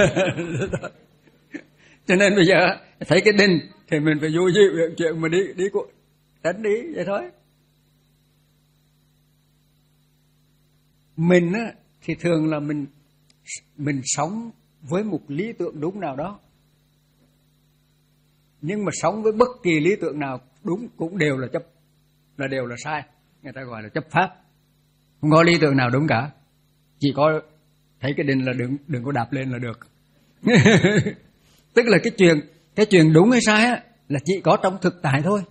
Speaker 2: Cho nên bây giờ thấy cái đinh thì mình phải du dịu chuyện mà đi đi tránh đi vậy thôi. Mình á thì thường là mình mình sống với một lý tưởng đúng nào đó, nhưng mà sống với bất kỳ lý tưởng nào đúng cũng đều là chấp, là đều là sai. Người ta gọi là chấp pháp. Không có lý tưởng nào đúng cả, chỉ có thấy cái đinh là đừng đừng có đạp lên là được. Tức là cái chuyện cái chuyện đúng hay sai á là chỉ có trong thực tại thôi.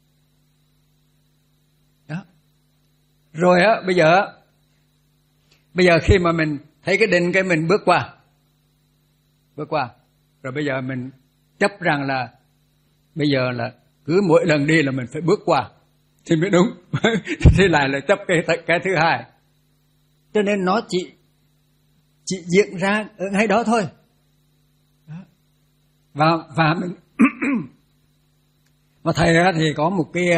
Speaker 2: Đó. Rồi á bây giờ bây giờ khi mà mình thấy cái đinh cái mình bước qua bước qua rồi bây giờ mình chấp rằng là bây giờ là cứ mỗi lần đi là mình phải bước qua thì mới đúng. Thì lại là chấp cái cái thứ hai. Cho nên nó chỉ chỉ diễn ra ở ngay đó thôi. Đó. Và và mình và thầy thì có một cái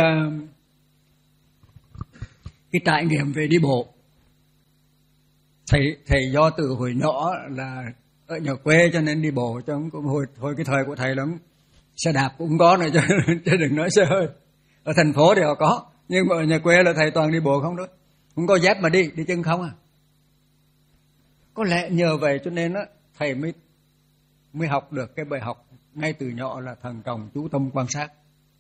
Speaker 2: cái trải nghiệm về đi bộ. Thầy thầy do từ hồi nhỏ là ở nhà quê cho nên đi bộ, cho cũng hồi hồi cái thời của thầy lắm, xe đạp cũng có nữa, cho, cho đừng nói xe hơi. Ở thành phố thì họ có, nhưng mà ở nhà quê là thầy toàn đi bộ không đó, không có dép mà đi, đi chân không à. Có lẽ nhờ vậy cho nên á thầy mới mới học được cái bài học ngay từ nhỏ là thần trọng chú tâm quan sát.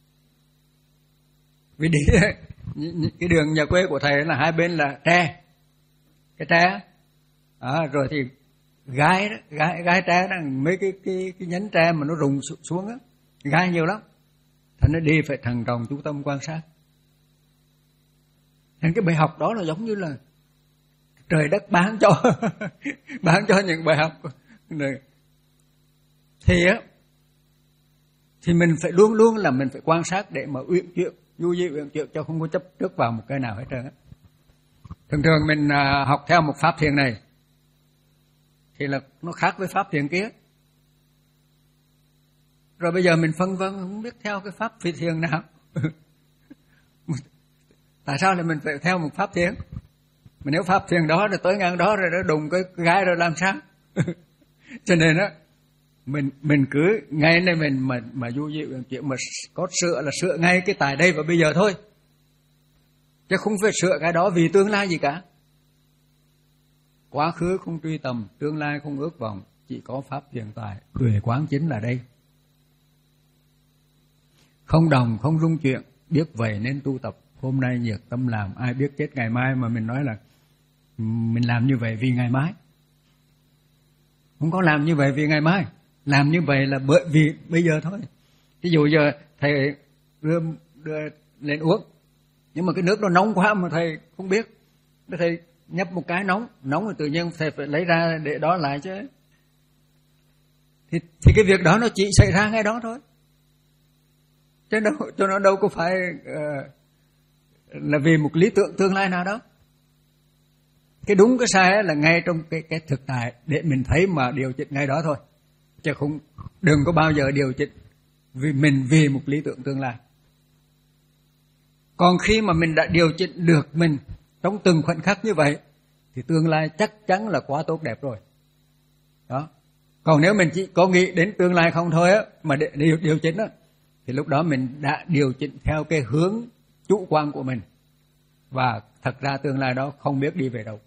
Speaker 2: Vì đi cái đường nhà quê của thầy là hai bên là tre, cái tre à, rồi thì gai đó, gai gai tre đó, mấy cái cái cái nhánh tre mà nó rụng xuống á, gai nhiều lắm. Thành nó đi phải thần trọng chú tâm quan sát. Nên cái bài học đó là giống như là trời đất bán cho bán cho những bài học này. Thì á thì mình phải luôn luôn là mình phải quan sát để mà uyển chuyển, du di uyển chuyển, cho không có chấp trước vào một cái nào hết trơn á. Thường thường mình à, học theo một pháp thiền này thì là nó khác với pháp thiền kia. Rồi bây giờ mình phân vân không biết theo cái pháp phi thiền nào. Tại sao lại mình phải theo một pháp thiền? Mà nếu pháp thiền đó rồi tới ngang đó rồi nó đùng cái gai rồi làm sao? Cho nên á mình mình cứ ngay đây mình mà mà du di uyển chuyển, mà có sửa là sửa ngay cái tại đây và bây giờ thôi, chứ không phải sửa cái đó vì tương lai gì cả. Quá khứ không truy tầm, tương lai không ước vọng, chỉ có pháp hiện tại, tuệ quán chính là đây. Không đồng không rung chuyện, biết vậy nên tu tập. Hôm nay nhiệt tâm làm, ai biết chết ngày mai, mà mình nói là mình làm như vậy vì ngày mai. Không có làm như vậy vì ngày mai, làm như vậy là bởi vì bây giờ thôi. Ví dụ giờ thầy đưa, đưa lên uống, nhưng mà cái nước nó nóng quá mà thầy không biết, thầy nhấp một cái nóng, nóng thì tự nhiên thầy phải lấy ra để đó lại chứ. Thì, thì cái việc đó nó chỉ xảy ra ngay đó thôi. Chứ đâu, cho nó đâu có phải uh, là vì một lý tưởng tương lai nào đó. Cái đúng cái sai là ngay trong cái, cái thực tại để mình thấy mà điều chỉnh ngay đó thôi. Chứ không, đừng có bao giờ điều chỉnh vì mình vì một lý tưởng tương lai. Còn khi mà mình đã điều chỉnh được mình trong từng khoảnh khắc như vậy thì tương lai chắc chắn là quá tốt đẹp rồi. Đó. Còn nếu mình chỉ có nghĩ đến tương lai không thôi á, mà để điều, điều chỉnh á, thì lúc đó mình đã điều chỉnh theo cái hướng chủ quan của mình. Và thật ra tương lai đó không biết đi về đâu.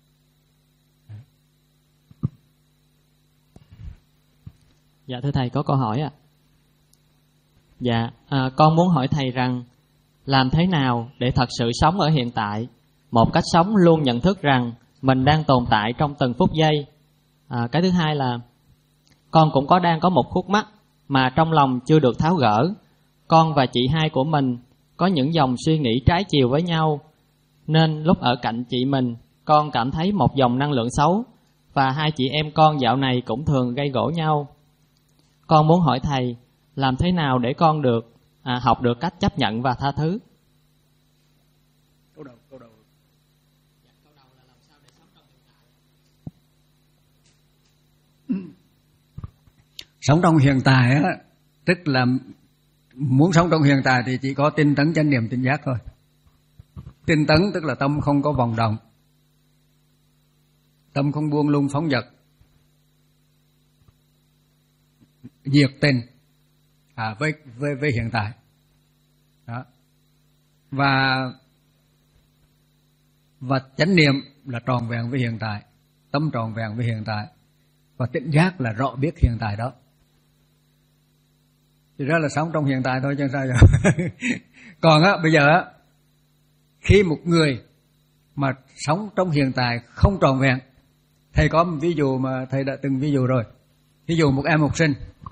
Speaker 3: Dạ thưa thầy, có câu hỏi ạ. À. Dạ, à, con muốn hỏi thầy rằng làm thế nào để thật sự sống ở hiện tại, một cách sống luôn nhận thức rằng mình đang tồn tại trong từng phút giây. À, cái thứ hai là con cũng có đang có một khúc mắc mà trong lòng chưa được tháo gỡ. Con và chị hai của mình có những dòng suy nghĩ trái chiều với nhau, nên lúc ở cạnh chị mình, con cảm thấy một dòng năng lượng xấu, và hai chị em con dạo này cũng thường gây gổ nhau. Con muốn hỏi thầy làm thế nào để con được à, học được cách chấp nhận và tha thứ.
Speaker 2: Câu đầu, câu đầu.
Speaker 3: Dạ, câu đầu là làm sao để sống trong hiện tại.
Speaker 2: Sống trong hiện tại á, tức là muốn sống trong hiện tại thì chỉ có tinh tấn chánh niệm tỉnh giác thôi. Tinh tấn tức là tâm không có vòng động, tâm không buông lung phóng dật, nhiệt tình à, với, với, với hiện tại. Đó. Và và chánh niệm là tròn vẹn với hiện tại, tâm tròn vẹn với hiện tại, và tỉnh giác là rõ biết hiện tại đó. Thì đó là sống trong hiện tại thôi chứ sao giờ. Còn á, bây giờ á, khi một người mà sống trong hiện tại không tròn vẹn, thầy có một ví dụ mà thầy đã từng ví dụ rồi. Ví dụ một em học sinh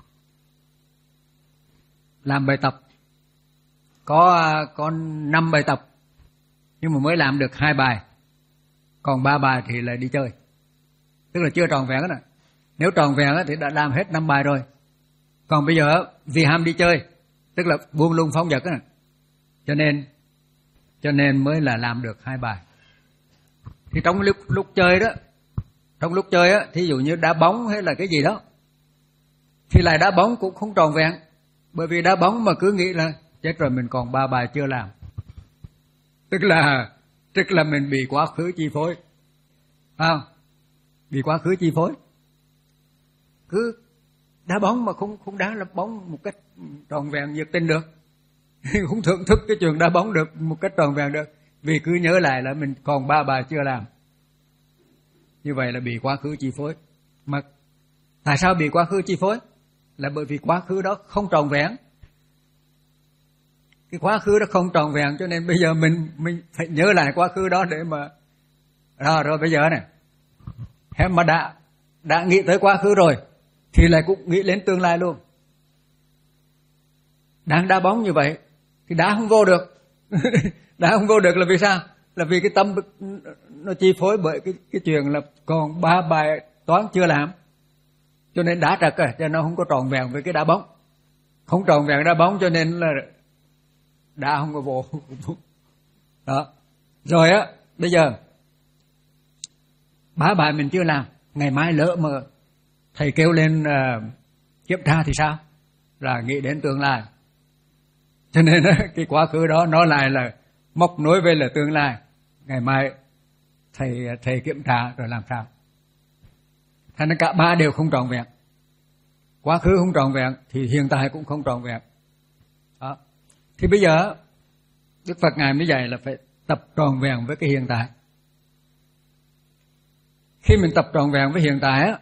Speaker 2: làm bài tập, có có năm bài tập nhưng mà mới làm được hai bài, còn ba bài thì lại đi chơi, tức là chưa tròn vẹn đó. Nếu tròn vẹn thì đã làm hết năm bài rồi. Còn bây giờ vì ham đi chơi, tức là buông lung phóng dật đó, cho nên cho nên mới là làm được hai bài. Thì trong lúc lúc chơi đó, trong lúc chơi á, thí dụ như đá bóng hay là cái gì đó, thì lại đá bóng cũng không tròn vẹn, bởi vì đá bóng mà cứ nghĩ là chết rồi mình còn ba bài chưa làm, tức là tức là mình bị quá khứ chi phối, phải không? Bị quá khứ chi phối, cứ đá bóng mà không không đá là bóng một cách tròn vẹn nhiệt tình được, không thưởng thức cái chuyện đá bóng được một cách tròn vẹn được, vì cứ nhớ lại là mình còn ba bài chưa làm. Như vậy là bị quá khứ chi phối. Mà tại sao bị quá khứ chi phối? Là bởi vì quá khứ đó không tròn vẹn. Cái quá khứ đó không tròn vẹn, cho nên bây giờ mình mình phải nhớ lại quá khứ đó để mà rồi rồi bây giờ này, em mà đã đã nghĩ tới quá khứ rồi thì lại cũng nghĩ đến tương lai luôn. Đang đá bóng như vậy thì đá không vô được. Đá không vô được là vì sao? Là vì cái tâm nó chi phối bởi cái cái chuyện là còn ba bài toán chưa làm, cho nên đá trật à, cho nó không có tròn vẹn với cái đá bóng. Không tròn vẹn đá bóng cho nên là đá không có vô. Đó. Rồi á, bây giờ ba bài mình chưa làm, ngày mai lỡ mà thầy kêu lên uh, kiểm tra thì sao? Là nghĩ đến tương lai. Cho nên cái quá khứ đó nó lại là móc nối về là tương lai. Ngày mai thầy thầy kiểm tra rồi làm sao? Thành ra cả ba đều không tròn vẹn. Quá khứ không tròn vẹn thì hiện tại cũng không tròn vẹn. Đó. Thì bây giờ Đức Phật Ngài mới dạy là phải tập tròn vẹn với cái hiện tại. Khi mình tập tròn vẹn với hiện tại á,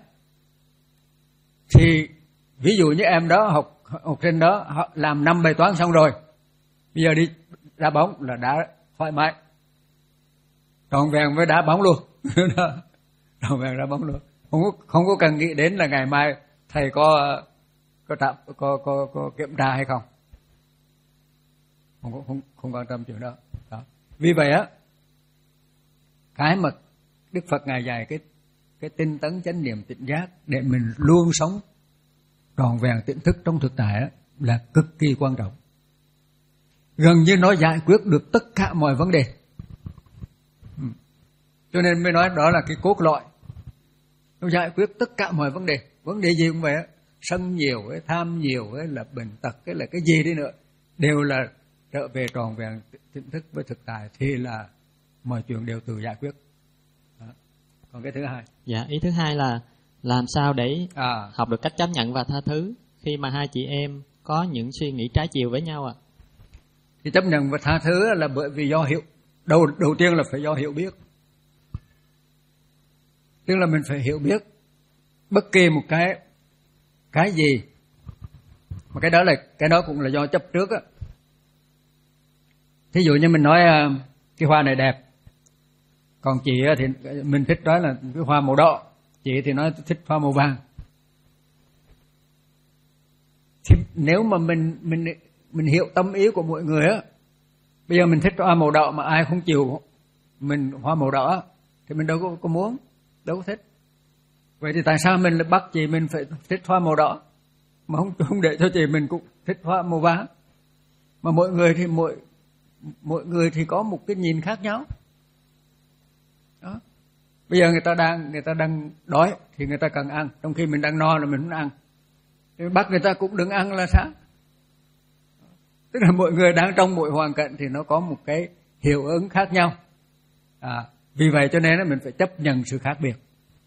Speaker 2: thì ví dụ như em đó học học sinh đó họ làm năm bài toán xong rồi, bây giờ đi đá bóng là đá thoải mái, tròn vẹn với đá bóng luôn. Tròn vẹn đá bóng luôn, không có, không có cần nghĩ đến là ngày mai thầy có có tạm có, có có kiểm tra hay không, không không không quan tâm chuyện đó. Đó. Vì vậy á, cái mà Đức Phật Ngài dạy cái cái tinh tấn chánh niệm tỉnh giác để mình luôn sống tròn vẹn tỉnh thức trong thực tại đó, là cực kỳ quan trọng. Gần như nó giải quyết được tất cả mọi vấn đề. Ừ. Cho nên mới nói đó là cái cốt lõi. Nó giải quyết tất cả mọi vấn đề. Vấn đề gì cũng vậy, sân nhiều, cái tham nhiều, cái là bệnh tật, cái là cái gì đi nữa, đều là trở về tròn vẹn tỉnh thức với thực tại thì là mọi chuyện đều tự giải quyết. Đó. Còn cái thứ hai.
Speaker 3: Dạ, ý thứ hai là làm sao để
Speaker 2: à.
Speaker 3: học được cách chấp nhận và tha thứ khi mà hai chị em có những suy nghĩ trái chiều với nhau ạ? À?
Speaker 2: Thì chấp nhận và tha thứ là bởi vì do hiểu. Đầu đầu tiên là phải do hiểu biết. Tức là mình phải hiểu biết bất kỳ một cái cái gì, mà cái đó là cái đó cũng là do chấp trước á. Thí dụ như mình nói cái hoa này đẹp, còn chị thì mình thích nói là cái hoa màu đỏ, chị thì nói thích hoa màu vàng. Thì nếu mà mình mình mình hiểu tâm ý của mọi người á, bây giờ mình thích hoa màu đỏ mà ai không chịu mình hoa màu đỏ thì mình đâu có, có muốn, đâu có thích. Vậy thì tại sao mình lại bắt chị mình phải thích hoa màu đỏ, mà không không để cho chị mình cũng thích hoa màu vàng? Mà mọi người thì mỗi mỗi người thì có một cái nhìn khác nhau. Đó. Bây giờ người ta đang người ta đang đói thì người ta cần ăn, trong khi mình đang no là mình không ăn. Thì bắt người ta cũng đừng ăn là sao? Tức là mọi người đang trong mỗi hoàn cảnh thì nó có một cái hiệu ứng khác nhau. À, vì vậy cho nên là mình phải chấp nhận sự khác biệt.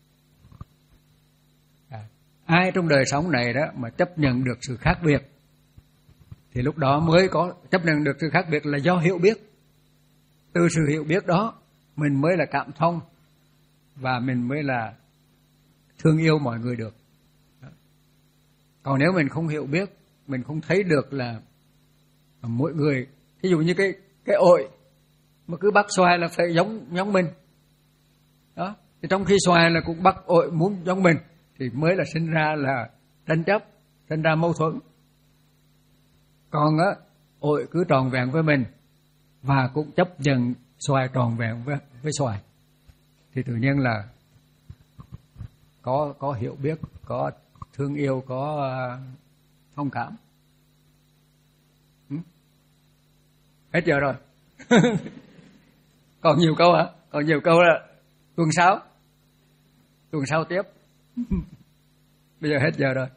Speaker 2: À, ai trong đời sống này đó mà chấp nhận được sự khác biệt thì lúc đó mới có chấp nhận được sự khác biệt là do hiểu biết. Từ sự hiểu biết đó mình mới là cảm thông và mình mới là thương yêu mọi người được. Còn nếu mình không hiểu biết, mình không thấy được là mỗi người, ví dụ như cái cái ổi mà cứ bắt xoài là phải giống giống mình, đó, thì trong khi xoài là cũng bắt ổi muốn giống mình thì mới là sinh ra là tranh chấp, sinh ra mâu thuẫn. Còn á, ổi cứ tròn vẹn với mình và cũng chấp nhận xoài tròn vẹn với với xoài thì tự nhiên là có có hiểu biết, có thương yêu, có uh, thông cảm. Ừ? Hết giờ rồi. Còn nhiều câu hả? Còn nhiều câu là tuần sau. Tuần sau tiếp. Bây giờ hết giờ rồi.